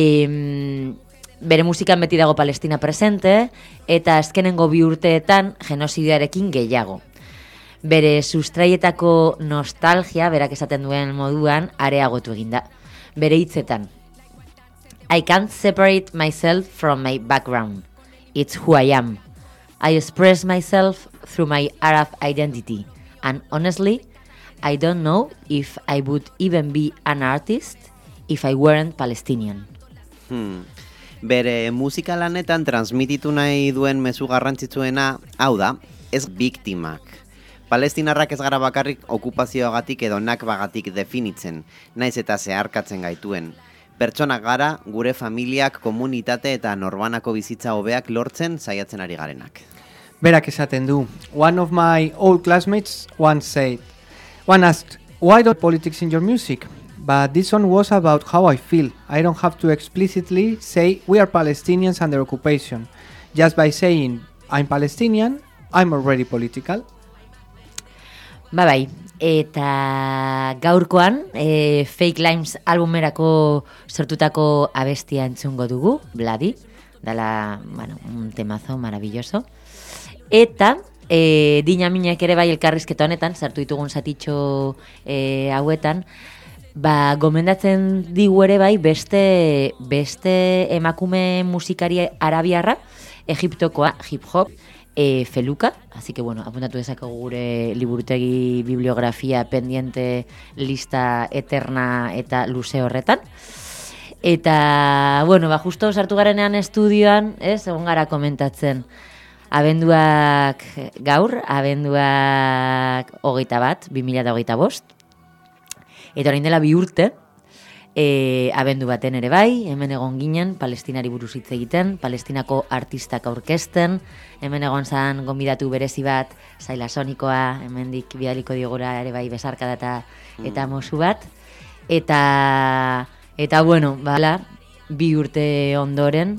bere musikan beti dago Palestina presente, eta azkenengo bi urteetan genozidioarekin gehiago. Bere sustraietako nostalgia, berak esaten duen moduan, areagotu eginda. Bere hitzetan: I can't separate myself from my background. It's who I am. I express myself through my Arab identity. And honestly, I don't know if I would even be an artist if I weren't Palestinian. Hmm. Bere musika lanetan transmititu nahi duen mezu garrantzitsuena, hau da, ez biktimak. Palestinarrak ez gara bakarrik okupazioagatik edo nakbagatik definitzen, naiz eta zeharkatzen gaituen. Pertsonak gara, gure familiak, komunitate eta norbanako bizitza hobeak lortzen saiatzen ari garenak. Berak esaten du. One of my old classmates once said, one asked, why don't politics in your music? But this one was about how I feel. I don't have to explicitly say we are Palestinians under occupation. Just by saying I'm Palestinian, I'm already political. Ba bai, eta gaurkoan e, Fake Lines albumerako sortutako abestia entzungo dugu, Bloody, dala, bueno, un temazo maravilloso. Eta e, Dinaminek ere bai elkarrizketa honetan, sartu ditugun zatitxo e, hauetan, ba, gomendatzen digu ere bai beste, beste emakume musikari arabiarra, Egiptokoa, hip-hop, e, Feluka, así que bueno, apuntatu dezakegu gure liburutegi bibliografia pendiente lista eterna eta luze horretan. Eta, bueno, ba, justo sartu garenean estudioan, ez, egon gara komentatzen, abenduak gaur, abenduak hogeita bat, bi mila hogeita bost, eta orain dela bi urte, e, abendu baten ere bai, hemen egon ginen, Palestinari buruz hitz egiten, Palestinako artistak aurkezten, hemen egon zan gonbidatu berezi bat, Zaila Sonikoa, hemendik bidaliko diogura ere bai besarkada eta, eta mosu bat, eta, eta bueno, bala, bi urte ondoren,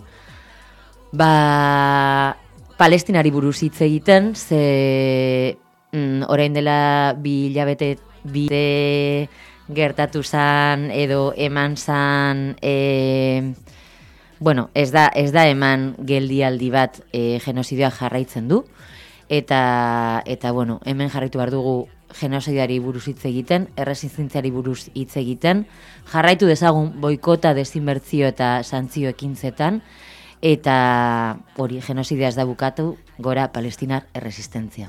ba, Palestinari buruz hitz egiten, ze mm, orain dela bi hilabete bide gertatu zan edo eman zan, e, bueno, ez da, ez da eman geldialdi bat e, genozidioa jarraitzen du, eta, eta bueno, hemen jarraitu behar dugu genozidioari buruz hitz egiten, erresistentziari buruz hitz egiten, jarraitu dezagun boikota, desinbertzio eta santzio ekintzetan, eta hori genozidia ez da bukatu, gora Palestinar erresistentzia.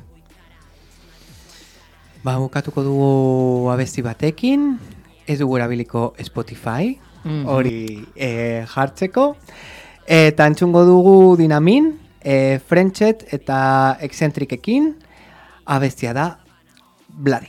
Ba, bukatuko dugu abesti batekin, ez dugu erabiliko Spotify, hori mm-hmm. e, jartzeko, eta entzungo dugu Dinamin, e, Frenchet eta Excentricekin, abestia da Bloody.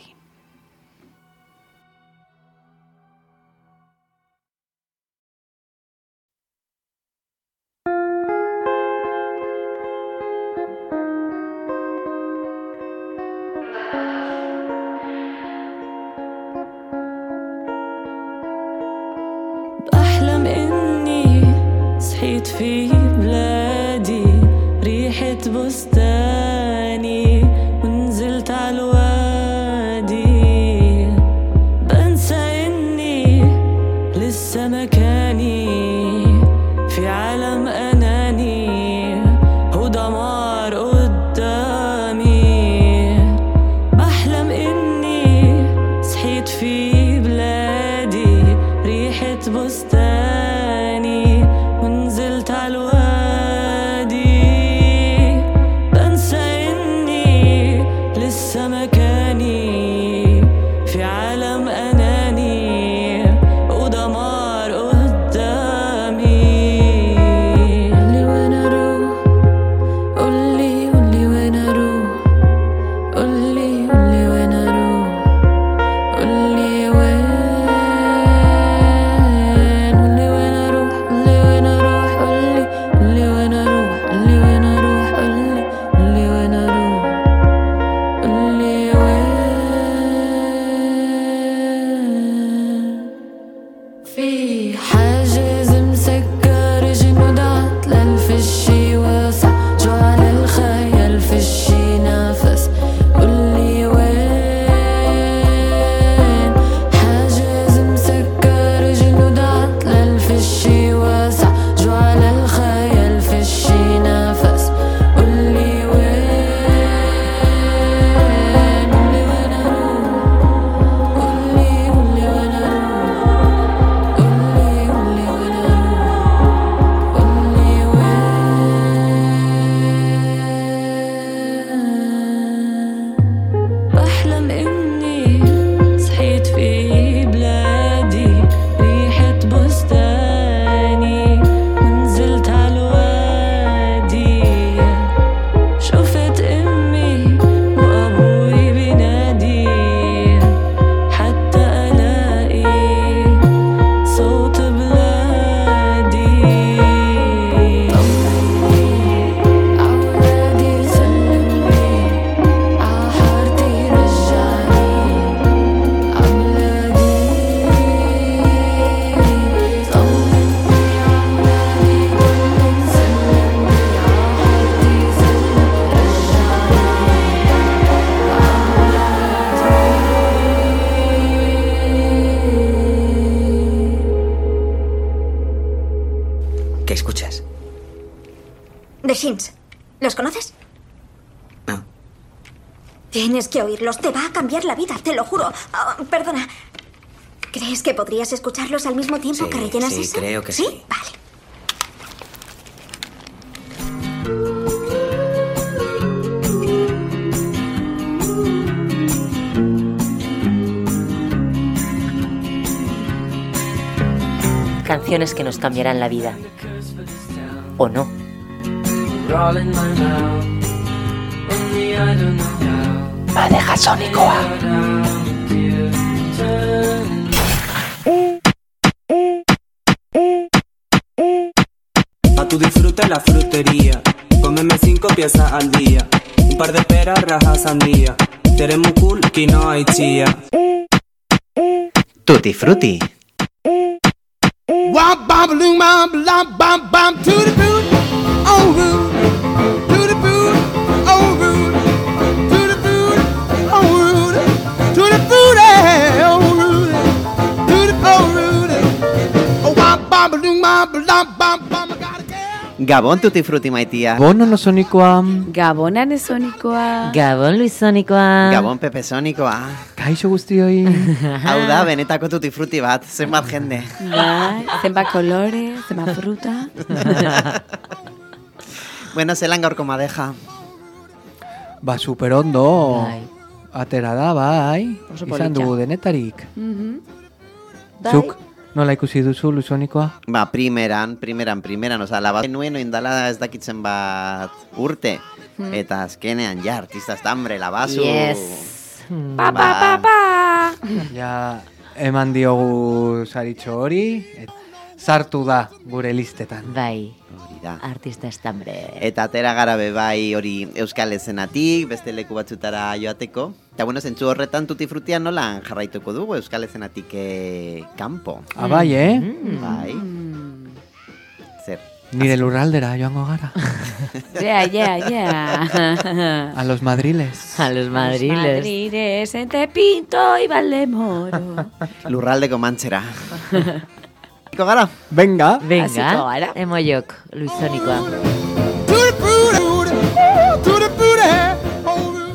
صحيت في بلادي ريحة بستاني ونزلت على الوادي بنسى إني لسه مكاني في عالم أناني ودمار قدامي بحلم إني صحيت في بلادي ريحة بستاني ونزلت على الوادي بنسى إني لسه مكاني في عالم أناني ودمار قدامي قولي وين أروح قولي قولي وين أروح قولي في حاجز مسكر جنودات للفشي واسع جوع للخيال فشي نفس قولي وين حاجز مسكر جنودات للفشي واسع جوع للخيال فشي نفس قولي وين قولي وين اروح قولي قولي وين اروح قولي قولي وين اروح قولي وين بحلم اني صحيت في بلادي ريحة بستاني ونزلت عالوادي شفت امي وابوي بينادي حتى الاقي صوت بلادي طمني عودي سلمني عحارتي رجعني عبلادي طمني عودي سلمني عحارتي ¿Qué escuchas? The Shins. ¿Los conoces? No. Tienes que oírlos. Te va a cambiar la vida, te lo juro. Ah, perdona. ¿Crees que podrías escucharlos al mismo tiempo Sí, que rellenas sí, eso? creo que sí. Vale. Canciones que nos cambiarán la vida. ¿O no? Madeja sonikoa. A tu disfrute la frutería. Cómeme cinco piezas al día. Un par de peras, rajas, sandía. Eres muy cool, quinoa y chía. Tutti frutti. Wop bop loom bop lop bop bop to the boot, oh root, to the boot, oh root, to the boot, oh root, to the boot, oh root, to the oh root, oh wop bop loom bop lop bop bop. Gabon tutti frutti maitia. Gabon onosonikoa. Gabon anesonikoa. Gabon luisonikoa. Gabon pepesonikoa. Kaixo guztioi. Hau da, benetako tutti frutti bat, zenbat jende. Bai, zenbat kolore, zenbat fruta. Bueno, zelan gaurko madeja. Ba, superondo. Bai. Atera da, bai. Oso Izan polita. dugu denetarik. Mhm. Bai. Zuk, nola ikusi duzu luzonikoa? Ba, primeran, primeran, primeran, oza, laba nuen oindala ez dakitzen bat urte. Hmm. Eta azkenean, ja, artista estambre, labazu. Yes. Pa, pa, pa, pa. Ja, eman diogu saritxo hori. Et, sartu da gure listetan. Bai. Hori da. Artista estambre. Eta atera gara be bai hori euskal ezenatik, beste leku batzutara joateko. Eta bueno, zentzu horretan tutti frutia nola jarraituko dugu euskal ezenatik eh, kanpo. Ah, bai, eh? Mm. Bai. Zer. Nire lurraldera joango gara. Yeah, yeah, yeah. A los madriles. A los madriles. Madriles, entre Pinto y Valdemoro. Lurraldeko mantzera. Iko gara? Venga. Venga, Hasiko gara. emoiok luisonikoa. To the boot, oh, to the boot, oh root.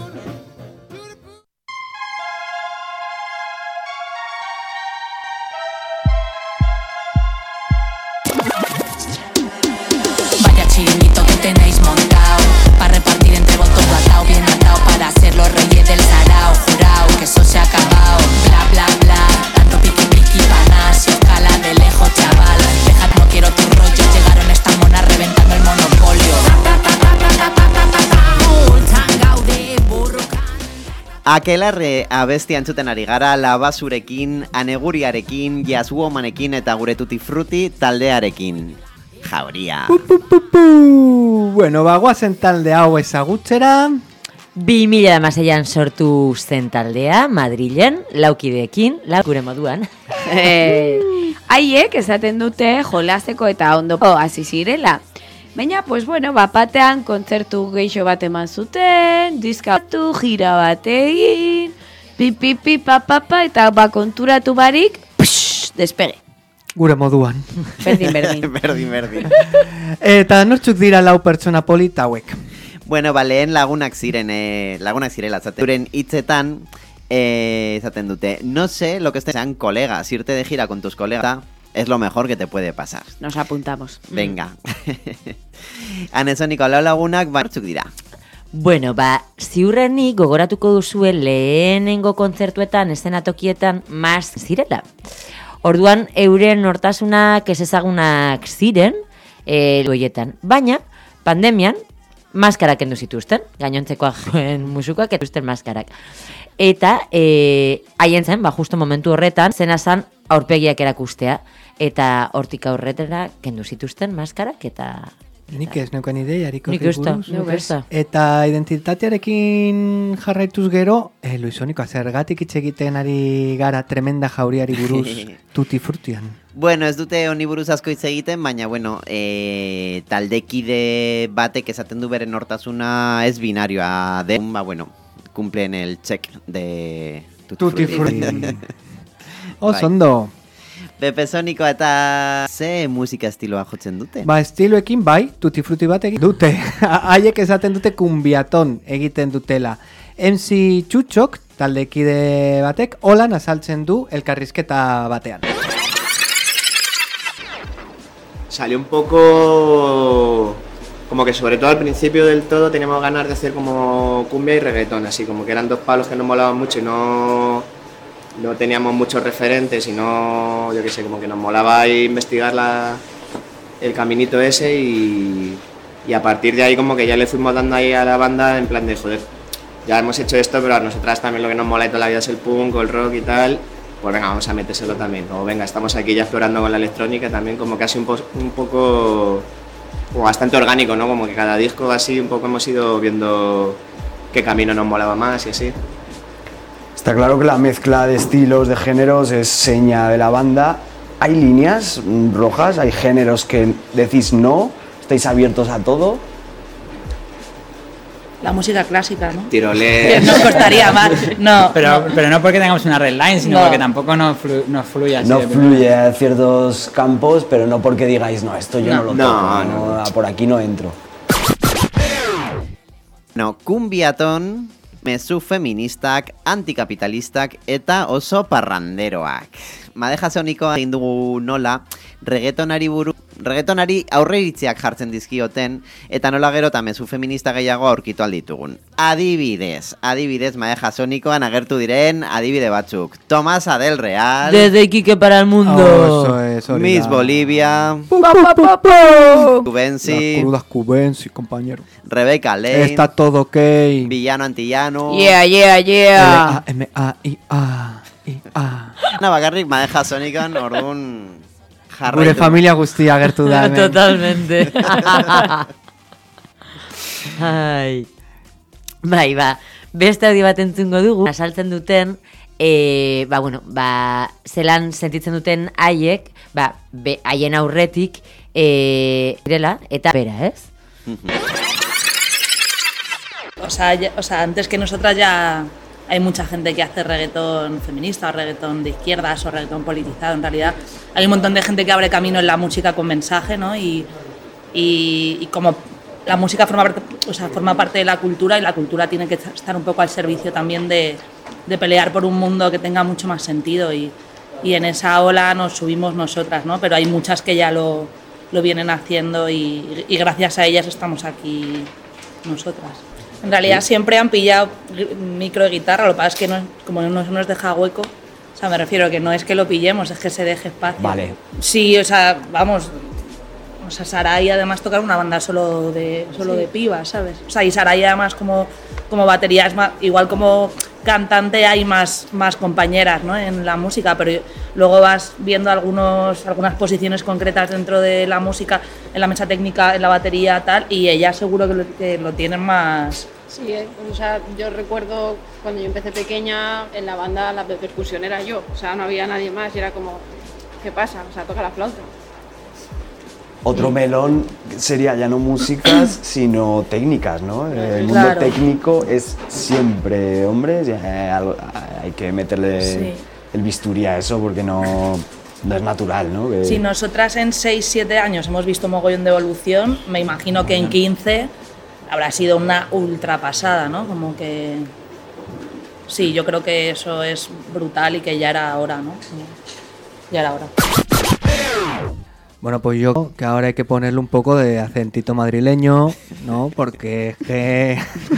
Vaya chiringuito que tenéis montado, para repartir entre vos todo atao, bien atao, para ser los reyes del sarao, jurao, que eso se ha acabado, bla bla bla, tanto piqui piqui panas, y escala de lejos chaval, dejad no quiero tu rollo, llegaron estas monas reventando el monopolio. Akelarre abestia entzuten ari gara, labasurekin, aneguriarekin, jazwomanekin eta gure tutti frutti taldearekin. Jauria. Pu, pu, pu, pu. Bueno, bagoazen talde hau ezagutzera. bi mila hamaseian sortu zen taldea, Madrilen, laukideekin, lau gure moduan. Eh, Haiek esaten dute jolasteko eta ondo hasi zirela. Baina, pues bueno, bapatean kontzertu geixo bat eman zuten, diskatu, gira bat egin, pipipi, papapa, eta ba konturatu barik, psh, despege. Gure moduan. Berdin, berdin. berdin, berdin. Eta nortzuk dira lau pertsona polita hauek? Bueno, ba, lehen lagunak ziren, eh, lagunak zirela, zaten. Duren hitzetan, eh, esaten dute, no sé lo que estén sean colegas, irte de gira con tus colegas es lo mejor que te puede pasar. Nos apuntamos. Venga. Anesoniko lau lagunak, ba, nortzuk dira. Bueno, ba, ziurrenik gogoratuko duzue lehenengo kontzertuetan, eszenatokietan, maz zirela. Orduan, euren nortasunak ez ezagunak ziren, e, goietan. Baina, pandemian, maskarak kendu zituzten, gainontzekoak joen musukoak etuzten maskarak. Eta, e, haien zen, ba, justo momentu horretan, zena zan aurpegiak erakustea, eta hortik aurretera kendu zituzten maskarak, eta... Nik ez neukan ideiarik Nik horri ez da, buruz. nik ez da. Eta identitatearekin jarraituz gero, eh, Luisoniko, zergatik hitz egiten ari gara tremenda jauriari buruz tutti frutian. Bueno, ez dute honi buruz asko hitz egiten, baina, bueno, e, taldekide batek esaten du beren nortasuna ez binarioa den, ba, bueno, cumplen el check de Tutti frutti. Oso ondo. Pepe Soniko eta ze musika estiloa jotzen dute? Ba, estiloekin bai, tutti frutti bat egiten dute. Haiek esaten dute kumbiaton egiten dutela. M C Txutxok, taldekide batek, holan azaltzen du elkarrizketa batean. Salió un poco... Como que sobre todo al principio del todo teníamos ganas de hacer como cumbia y reggaetón, así como que eran dos palos que nos molaban mucho y no... No teníamos muchos referentes y no, yo qué sé, como que nos molaba investigar la, el caminito ese y, y a partir de ahí como que ya le fuimos dando ahí a la banda en plan de, joder, ya hemos hecho esto, pero a nosotras también lo que nos mola y toda la vida es el punk o el rock y tal, pues venga, vamos a metérselo también. O venga, estamos aquí ya explorando con la electrónica también, como casi un, po un poco, o bastante orgánico, ¿no? Como que cada disco así un poco hemos ido viendo qué camino nos molaba más y así. Está claro que la mezcla de estilos, de géneros, es seña de la banda. ¿Hay líneas rojas? ¿Hay géneros que decís no? ¿Estáis abiertos a todo? La música clásica, ¿no? Tiroles. No costaría más. No, pero, no. pero no porque tengamos una red line, sino No. porque tampoco nos, flu nos fluye así. No de fluye a ciertos campos, pero no porque digáis, no, esto yo no, No. lo No, toco, no. no, por aquí no entro. No, kumbiaton, mezu feministak, antikapitalistak eta oso parranderoak. Madeja Soniko egin dugu nola, reggaetonari buru, reggaetonari aurreiritziak jartzen dizkioten, eta nola gero eta mezu feminista gehiago aurkitu alditugun. Adibidez, adibidez Madeja Sonikoan agertu diren adibide batzuk. Tomasa del Real, Desde Iquique para el mundo. Oso ez, hori Miss da. Bolivia, Cubensi, Las crudas Cubensi, compañero. Rebecca Lane, Está todo ok. Villano Antillano, Yeah, yeah, yeah. L A M A I A I A. Ana bakarrik Madeja Sonikan orduan jarraitu. Gure familia guztia agertu da hemen. Totalmente. Ai. Bai, ba, beste audio bat entzungo dugu. Asaltzen duten, e, ba, bueno, ba, zelan sentitzen duten haiek, ba, be, haien aurretik, e, direla, eta bera, ez? O sea, ya- o sea, antes que nosotras ya hay mucha gente que hace reggaetón feminista o reggaetón de izquierdas o reggaetón politizado. En realidad hay un montón de gente que abre camino en la música con mensaje, ¿no? Y, y, y como la música forma parte, o sea, forma parte de la cultura y la cultura tiene que estar un poco al servicio también de, de pelear por un mundo que tenga mucho más sentido y, y en esa ola nos subimos nosotras, ¿no? Pero hay muchas que ya lo, lo vienen haciendo y, y gracias a ellas estamos aquí nosotras. En realidad siempre han pillado gui- micro y guitarra, lo que pasa es que no, como no nos deja hueco, o sea, me refiero que no es que lo pillemos, es que se deje espacio. Vale. Sí, o sea, vamos, o sea, Sarai además toca una banda solo de solo Sí. de pibas, ¿sabes? O sea, y Sarai además como, como batería es más, igual como cantante hay más, más compañeras, ¿no? En la música, pero luego vas viendo algunos, algunas posiciones concretas dentro de la música, en la mesa técnica, en la batería, tal, y ellas seguro que lo, que lo tienen más... Sí, eh, o sea, yo recuerdo cuando yo empecé pequeña, en la banda la de percusión era yo, o sea, no había nadie más y era como, ¿qué pasa? O sea, toca la flauta. Otro melón sería ya no músicas, sino técnicas, ¿no? El mundo Claro. técnico es siempre hombres y hay, algo- hay que meterle Sí. el bisturí a eso porque no, no es natural, ¿no? Que- Si nosotras en seis siete años hemos visto mogollón de evolución, me imagino que en quince habrá sido una ultra pasada, ¿no? Como que... Sí, yo creo que eso es brutal y que ya era hora, ¿no? Ya era hora. Bueno, pues yo creo que ahora hay que ponerle un poco de acentito madrileño, ¿no? Porque es que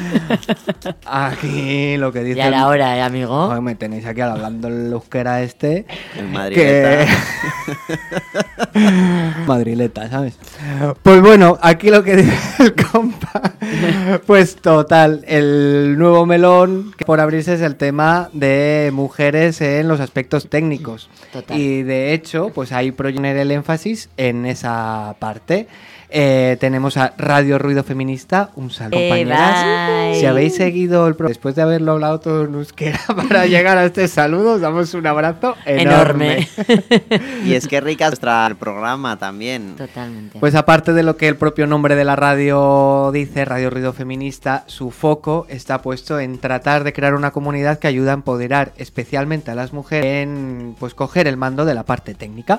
aquí lo que dicen... Ya era hora, ¿eh, amigo? Ay, me tenéis aquí hablando el euskera este. El madrileta. Que... madrileta, ¿sabes? Pues bueno, aquí lo que dice el compa. Pues total, el nuevo melón que por abrirse es el tema de mujeres en los aspectos técnicos. Total. Y de hecho, pues ahí poner el énfasis en esa parte. Eh, tenemos a Radio Ruido Feminista, un saludo, Eh, compañeras. bye. Si habéis seguido el pro después de haberlo hablado todo en euskera para llegar a este saludo, os damos un abrazo enorme. Y es que rica nuestra el programa también. Totalmente. Pues aparte de lo que el propio nombre de la radio dice, Radio Ruido Feminista, su foco está puesto en tratar de crear una comunidad que ayuda a empoderar especialmente a las mujeres en pues coger el mando de la parte técnica.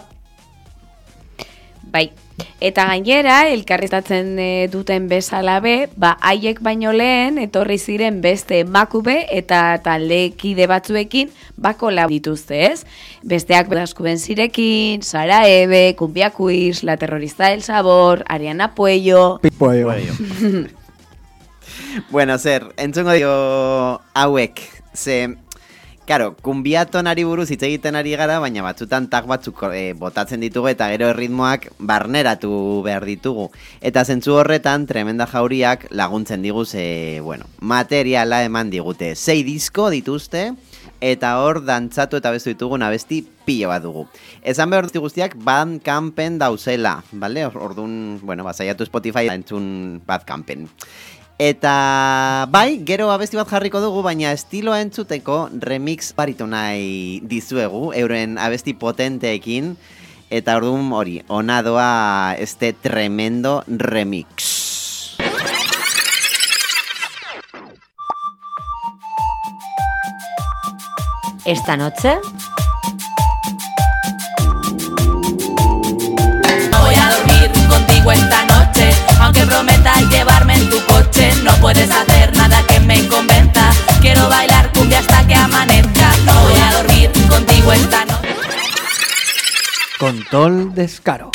Bai. Eta gainera, elkarriztatzen e, duten bezala be, ba, haiek baino lehen, etorri ziren beste emakume eta taldekide batzuekin, ba, kolab dituzte, ez? Besteak Askuben Zirekin, Sara Ebe, Cumbia Quiz, La Terrorista del Sabor, Ariana Puello... Puello. Bueno, zer, entzungo dio hauek, ze... Karo, kumbiatonari buruz hitz egiten ari gara, baina batzutan tag batzuk e, botatzen ditugu eta gero erritmoak barneratu behar ditugu. Eta zentzu horretan, tremenda jauriak laguntzen digu ze, bueno, materiala eman digute. Sei disko dituzte, eta hor dantzatu eta bestu ditugun abesti pilo bat dugu. Esan behar dut guztiak Bandcampen dauzela, bale? Orduan, bueno, bazaiatu Spotify entzun Bandcampen. Eta bai, gero abesti bat jarriko dugu, baina estiloa entzuteko remix baritu nahi dizuegu, euren abesti potenteekin, eta orduan hori, ona doa este tremendo remix. Esta noche... No voy a dormir contigo esta noche, aunque prometas llevarme en tu coche. No puedes hacer nada que me convenza. Quiero bailar cumbia hasta que amanezca. No voy a dormir contigo esta noche. Con tol descaro.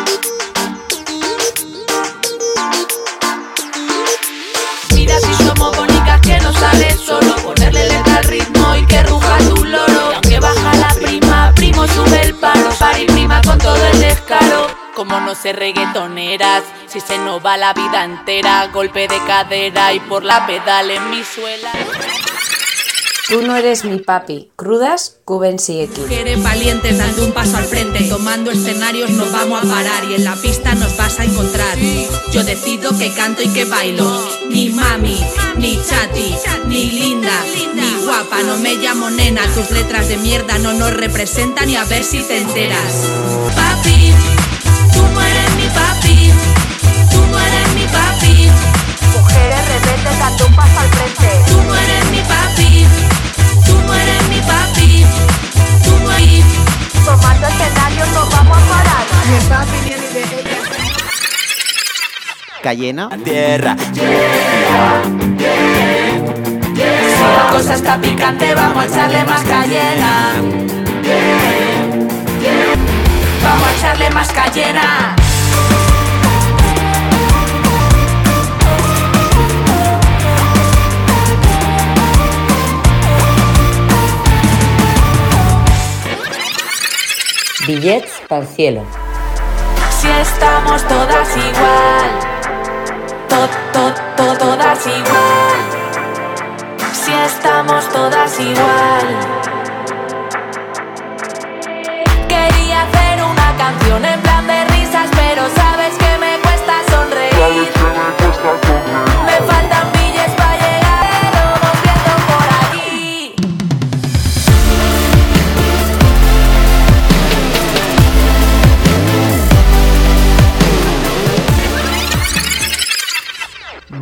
Mira si somos bonitas que no sale solo ponerle letra al ritmo y que ruja tu loro. Y aunque baja la prima, primo sube el paro. Pari prima con todo el descaro. Como no ser reggaetoneras, si se nos va la vida entera. Golpe de cadera y por la pedal en mi suela. Tú no eres mi papi. Crudas, Cuben Zirekin. Mujeres valientes dando un paso al frente, tomando escenarios nos vamos a parar y en la pista nos vas a encontrar. Yo decido que canto y que bailo. Ni mami, ni chati, ni linda, ni guapa. No me llamo nena, tus letras de mierda no nos representan y a ver si te enteras. Papi, tú no eres mi papi, tú no eres mi papi. Mujeres rebeldes dando un paso al frente. Tú no eres mi papi, tú no eres mi papi, tú no eres. Tomando escenarios nos vamos a parar. Ni papi ni de ella. Cayena. Tierra. Si la cosa está picante, vamos a echarle más cayena. Vamos a echarle más cayena. Billets para el cielo. Si estamos todas igual, to, to, to, todas igual. Si estamos todas igual. Quería hacer una canción en plan de risas, pero sabes que me cuesta sonreír. Me faltan billetes para llegar, pero nos viendo por aquí.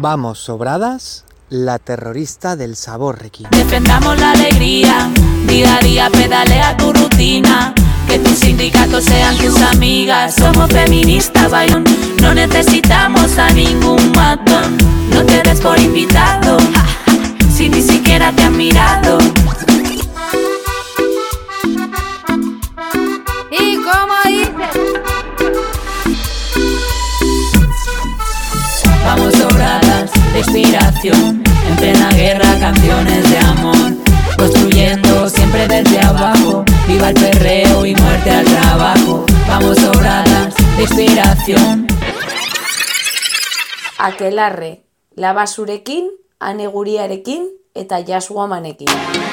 Vamos sobradas, la terrorista del saborrequín. Defendamos la alegría, día a día pedalea tu rutina. Que tus sindicatos sean tus amigas. Somos feministas, Bayón. No necesitamos a ningún matón. No te des por invitado, si ni siquiera te han mirado. ¿Y cómo dice? Vamos sobradas de inspiración, en plena guerra canciones de amor, construyendo siempre desde abajo. Viva el perreo y muerte al trabajo. Vamos sobradas de inspiración. Aquelarre, labasurekin, aneguriarekin eta jaswomanekin.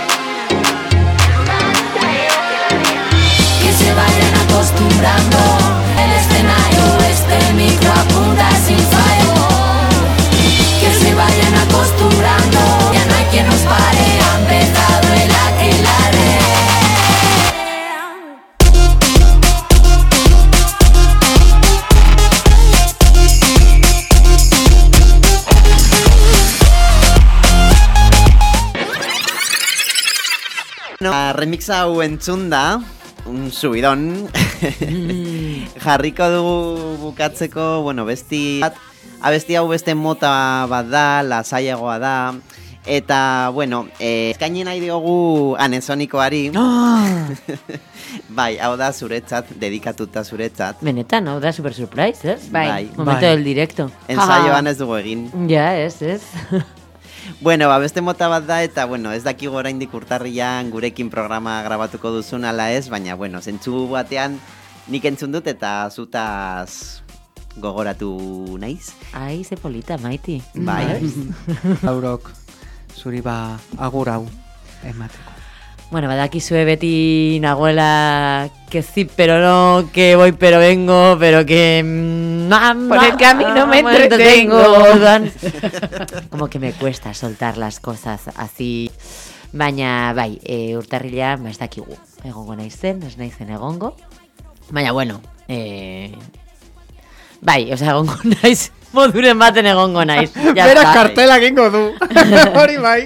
Que se vayan acostumbrando, el escenario este micro apunta sin fallo. Que se vayan acostumbrando, ya no hay quien nos pare, ha empezado el aquelarre. No, remix hau entzun da, un subidon, jarriko dugu bukatzeko, bueno, besti bat, abesti hau beste mota bat da, lasaiagoa da, eta, bueno, eh, eskaini nahi diogu anesonikoari, bai, hau da zuretzat, dedikatuta zuretzat. Benetan, hau da super surprise, ez? Bai. Momento del directo. Ensaioan ez dugu egin. Ja, ez, ez. Bueno, ba, beste mota bat da, eta, bueno, ez dakigu oraindik urtarrian gurekin programa grabatuko duzun ala ez, baina, bueno, zentzu batean nik entzun dut eta zutaz gogoratu naiz. Ai, ze polita, Maiti. Bai. Aurok, zuri ba agur hau emateko. Bueno, badakizue beti nagoela que sí, pero no, que voy, pero vengo, pero que... Mm, Por el camino me entretengo. Como que me cuesta soltar las cosas así. Baina, bai, e, urtarrila, ba, ez dakigu. Egongo naizen, ez naizen egongo. Baina, bueno, e, bai, osea, egongo naiz, moduren baten egongo naiz. Ya Berak está. kartela egingo du. Hori bai.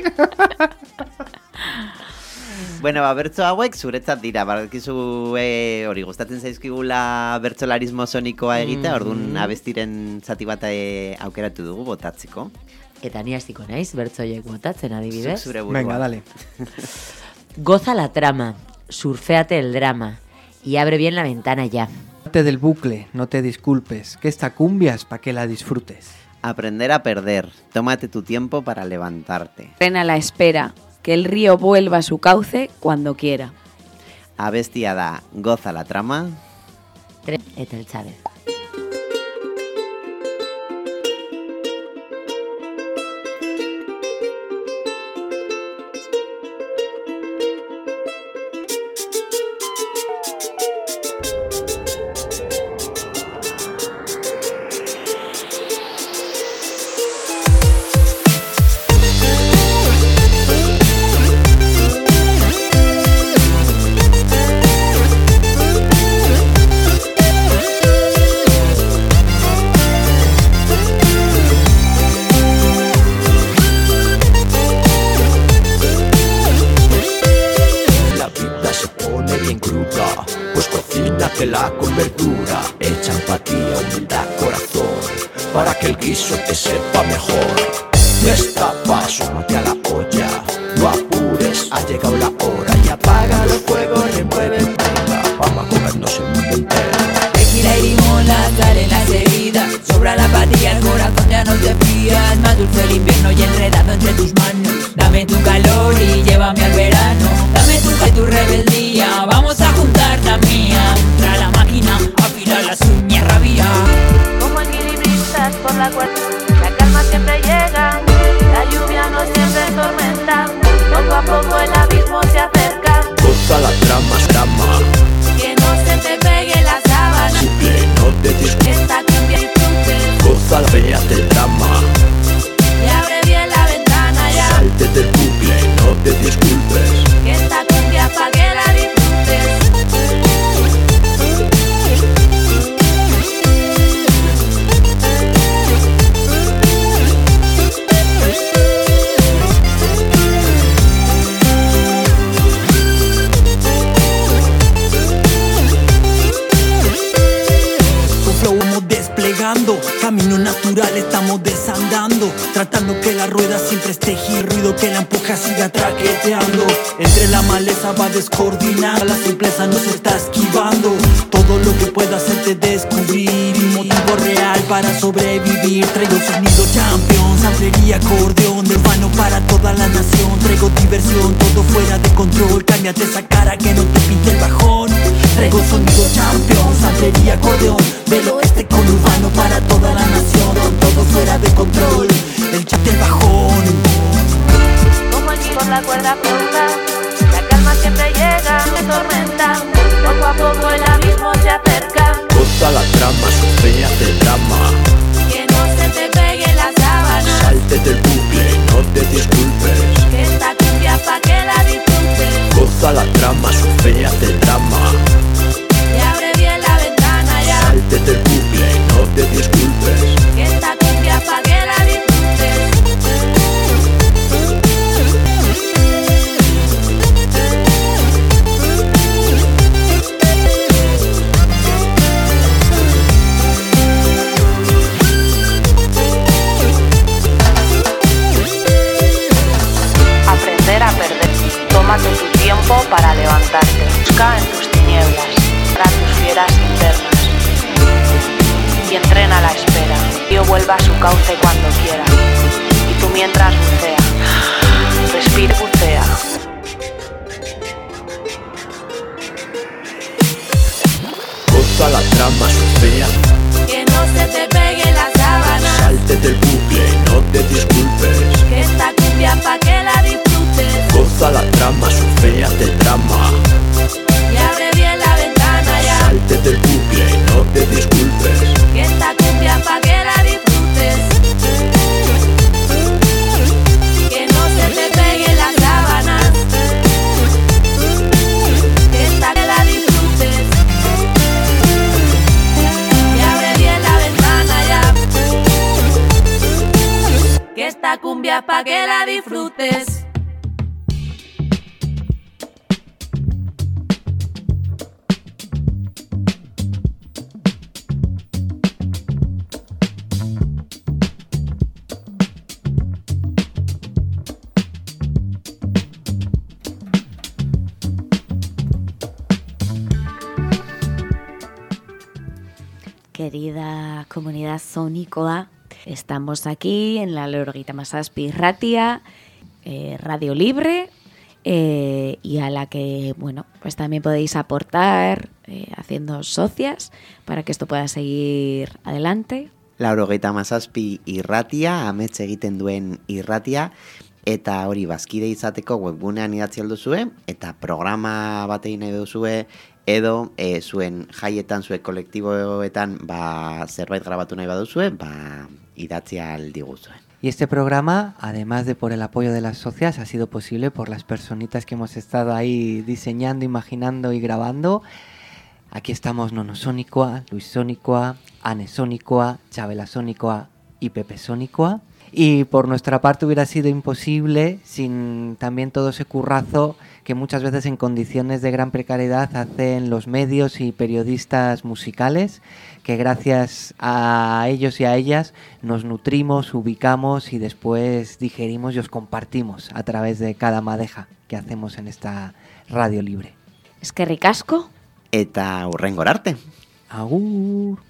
Bueno, ba, bertso hauek zuretzat dira, badakizu e, hori gustatzen zaizkigula bertsolarismo sonikoa egitea, Mm. orduan abestiren zati bat e, aukeratu dugu botatzeko. Eta ni hasiko naiz, bertsoiek botatzen adibidez. Zuk zure burua. Venga, dale. Goza la trama, surféate el drama y abre bien la ventana ya. Te del bucle, no te disculpes, que esta cumbia es para que la disfrutes. Aprender a perder, tómate tu tiempo para levantarte. Frena la espera, que el río vuelva a su cauce cuando quiera. Abestia da, goza la trama. Eta el Chávez. La vida se pone bien cruda, pues cocínate la con verdura, echa empatía, humildad, corazón, para que el guiso te sepa mejor. Destapa, asómate a la olla, no apures, ha llegado la hora y apaga los fuegos, remueve, venga, vamos a comernos el mundo entero. Tequila y limón, la sal en las heridas. Sobra la apatía, el corazón ya no te fías. Más dulce el invierno y enredado entre tus manos. Dame tu calor y llévame al verano. Dame tu fe y tu rebeldía. Vamos a juntar la mía. Contra la máquina, afila las uñas, rabia. Como equilibristas por la cuerda, la calma siempre llega, la lluvia no siempre tormenta, poco a poco el abismo se acerca. Goza la trama, trama, Que no se te pegue la sábana, simple, no te disculpes. esta cumbia disfrutes, Goza la bella del drama, y abre bien la ventana ya, salte del bucle, no te disculpes. que esta cumbia pa' que la disfrutes. jugando, camino natural estamos desandando, tratando que la rueda siempre esté gira, ruido que la empuja siga traqueteando. Entre la maleza va descoordinada, la simpleza nos está esquivando. Todo lo que pueda hacerte descubrir, un motivo real para sobrevivir. Traigo sonido champion, samplería, acordeón, de urbano para toda la nación. Traigo diversión, todo fuera de control, cámbiate esa cara que no te pinte el bajón. Traigo sonido champion, samplería, acordeón, del oeste con urbano para toda la nación. Todo fuera de control, el chat del bajón. Como el por la cuerda floja, la calma siempre llega, me tormenta. Poco a poco el abismo se acerca. Goza la trama, sueñas del drama. Que no se te pegue la sábana. Sáltete el bucle, no te disculpes. Que esta cumbia pa' que la disfrutes. Goza la trama, sueñas del drama. Y abre bien la ventana ya. Sáltete el bucle, no te disculpes. Que esta cumbia pa' que la disfrutes. Aprender a perder. Tómate tu tiempo para levantarte. Busca en tus tinieblas, para tus fieras internas. Y entrena la espera. Dios vuelva a su cauce cuando quiera. Y tú mientras bucea. Respira y bucea. Goza la trama, sueñas. Que no se te pegue la sábana. Sáltete el bucle, no te disculpes. Que esta cumbia pa' que la disfrutes. Goza la trama, sueñas del drama. Y abre bien la ventana ya. Sáltete el bucle, no te disculpes. Que esta cumbia pa' que la disfrutes. Que no se te pegue la sábana. Que esta que la disfrutes. Y abre bien la ventana ya. Que esta cumbia pa' que la disfrutes. Querida comunidad sónicoa, estamos aquí en la Lorguita Masaspi Ratia, eh, Radio Libre, eh, y a la que, bueno, pues también podéis aportar eh, haciendo socias para que esto pueda seguir adelante. Laurogeita Masazpi irratia, amets egiten duen irratia, eta hori bazkide izateko webgunean idatzi alduzue, eta programa bat egin nahi duzue, edo e, zuen jaietan, zuen kolektiboetan ba, zerbait grabatu nahi baduzue, ba, idatzi aldiguzue. Y este programa, además de por el apoyo de las socias, ha sido posible por las personitas que hemos estado ahí diseñando, imaginando y grabando. Aquí estamos Nono Sónicoa, Luis Sónicoa, Ane Sónicoa, Chabela Sónicoa y Pepe Sónicoa. Y por nuestra parte hubiera sido imposible sin también todo ese currazo que muchas veces en condiciones de gran precariedad hacen los medios y periodistas musicales, que gracias a ellos y a ellas nos nutrimos, ubicamos y después digerimos y os compartimos a través de cada madeja que hacemos en esta radio libre. Eskerrik asko. Eta hurrengora arte. Agur.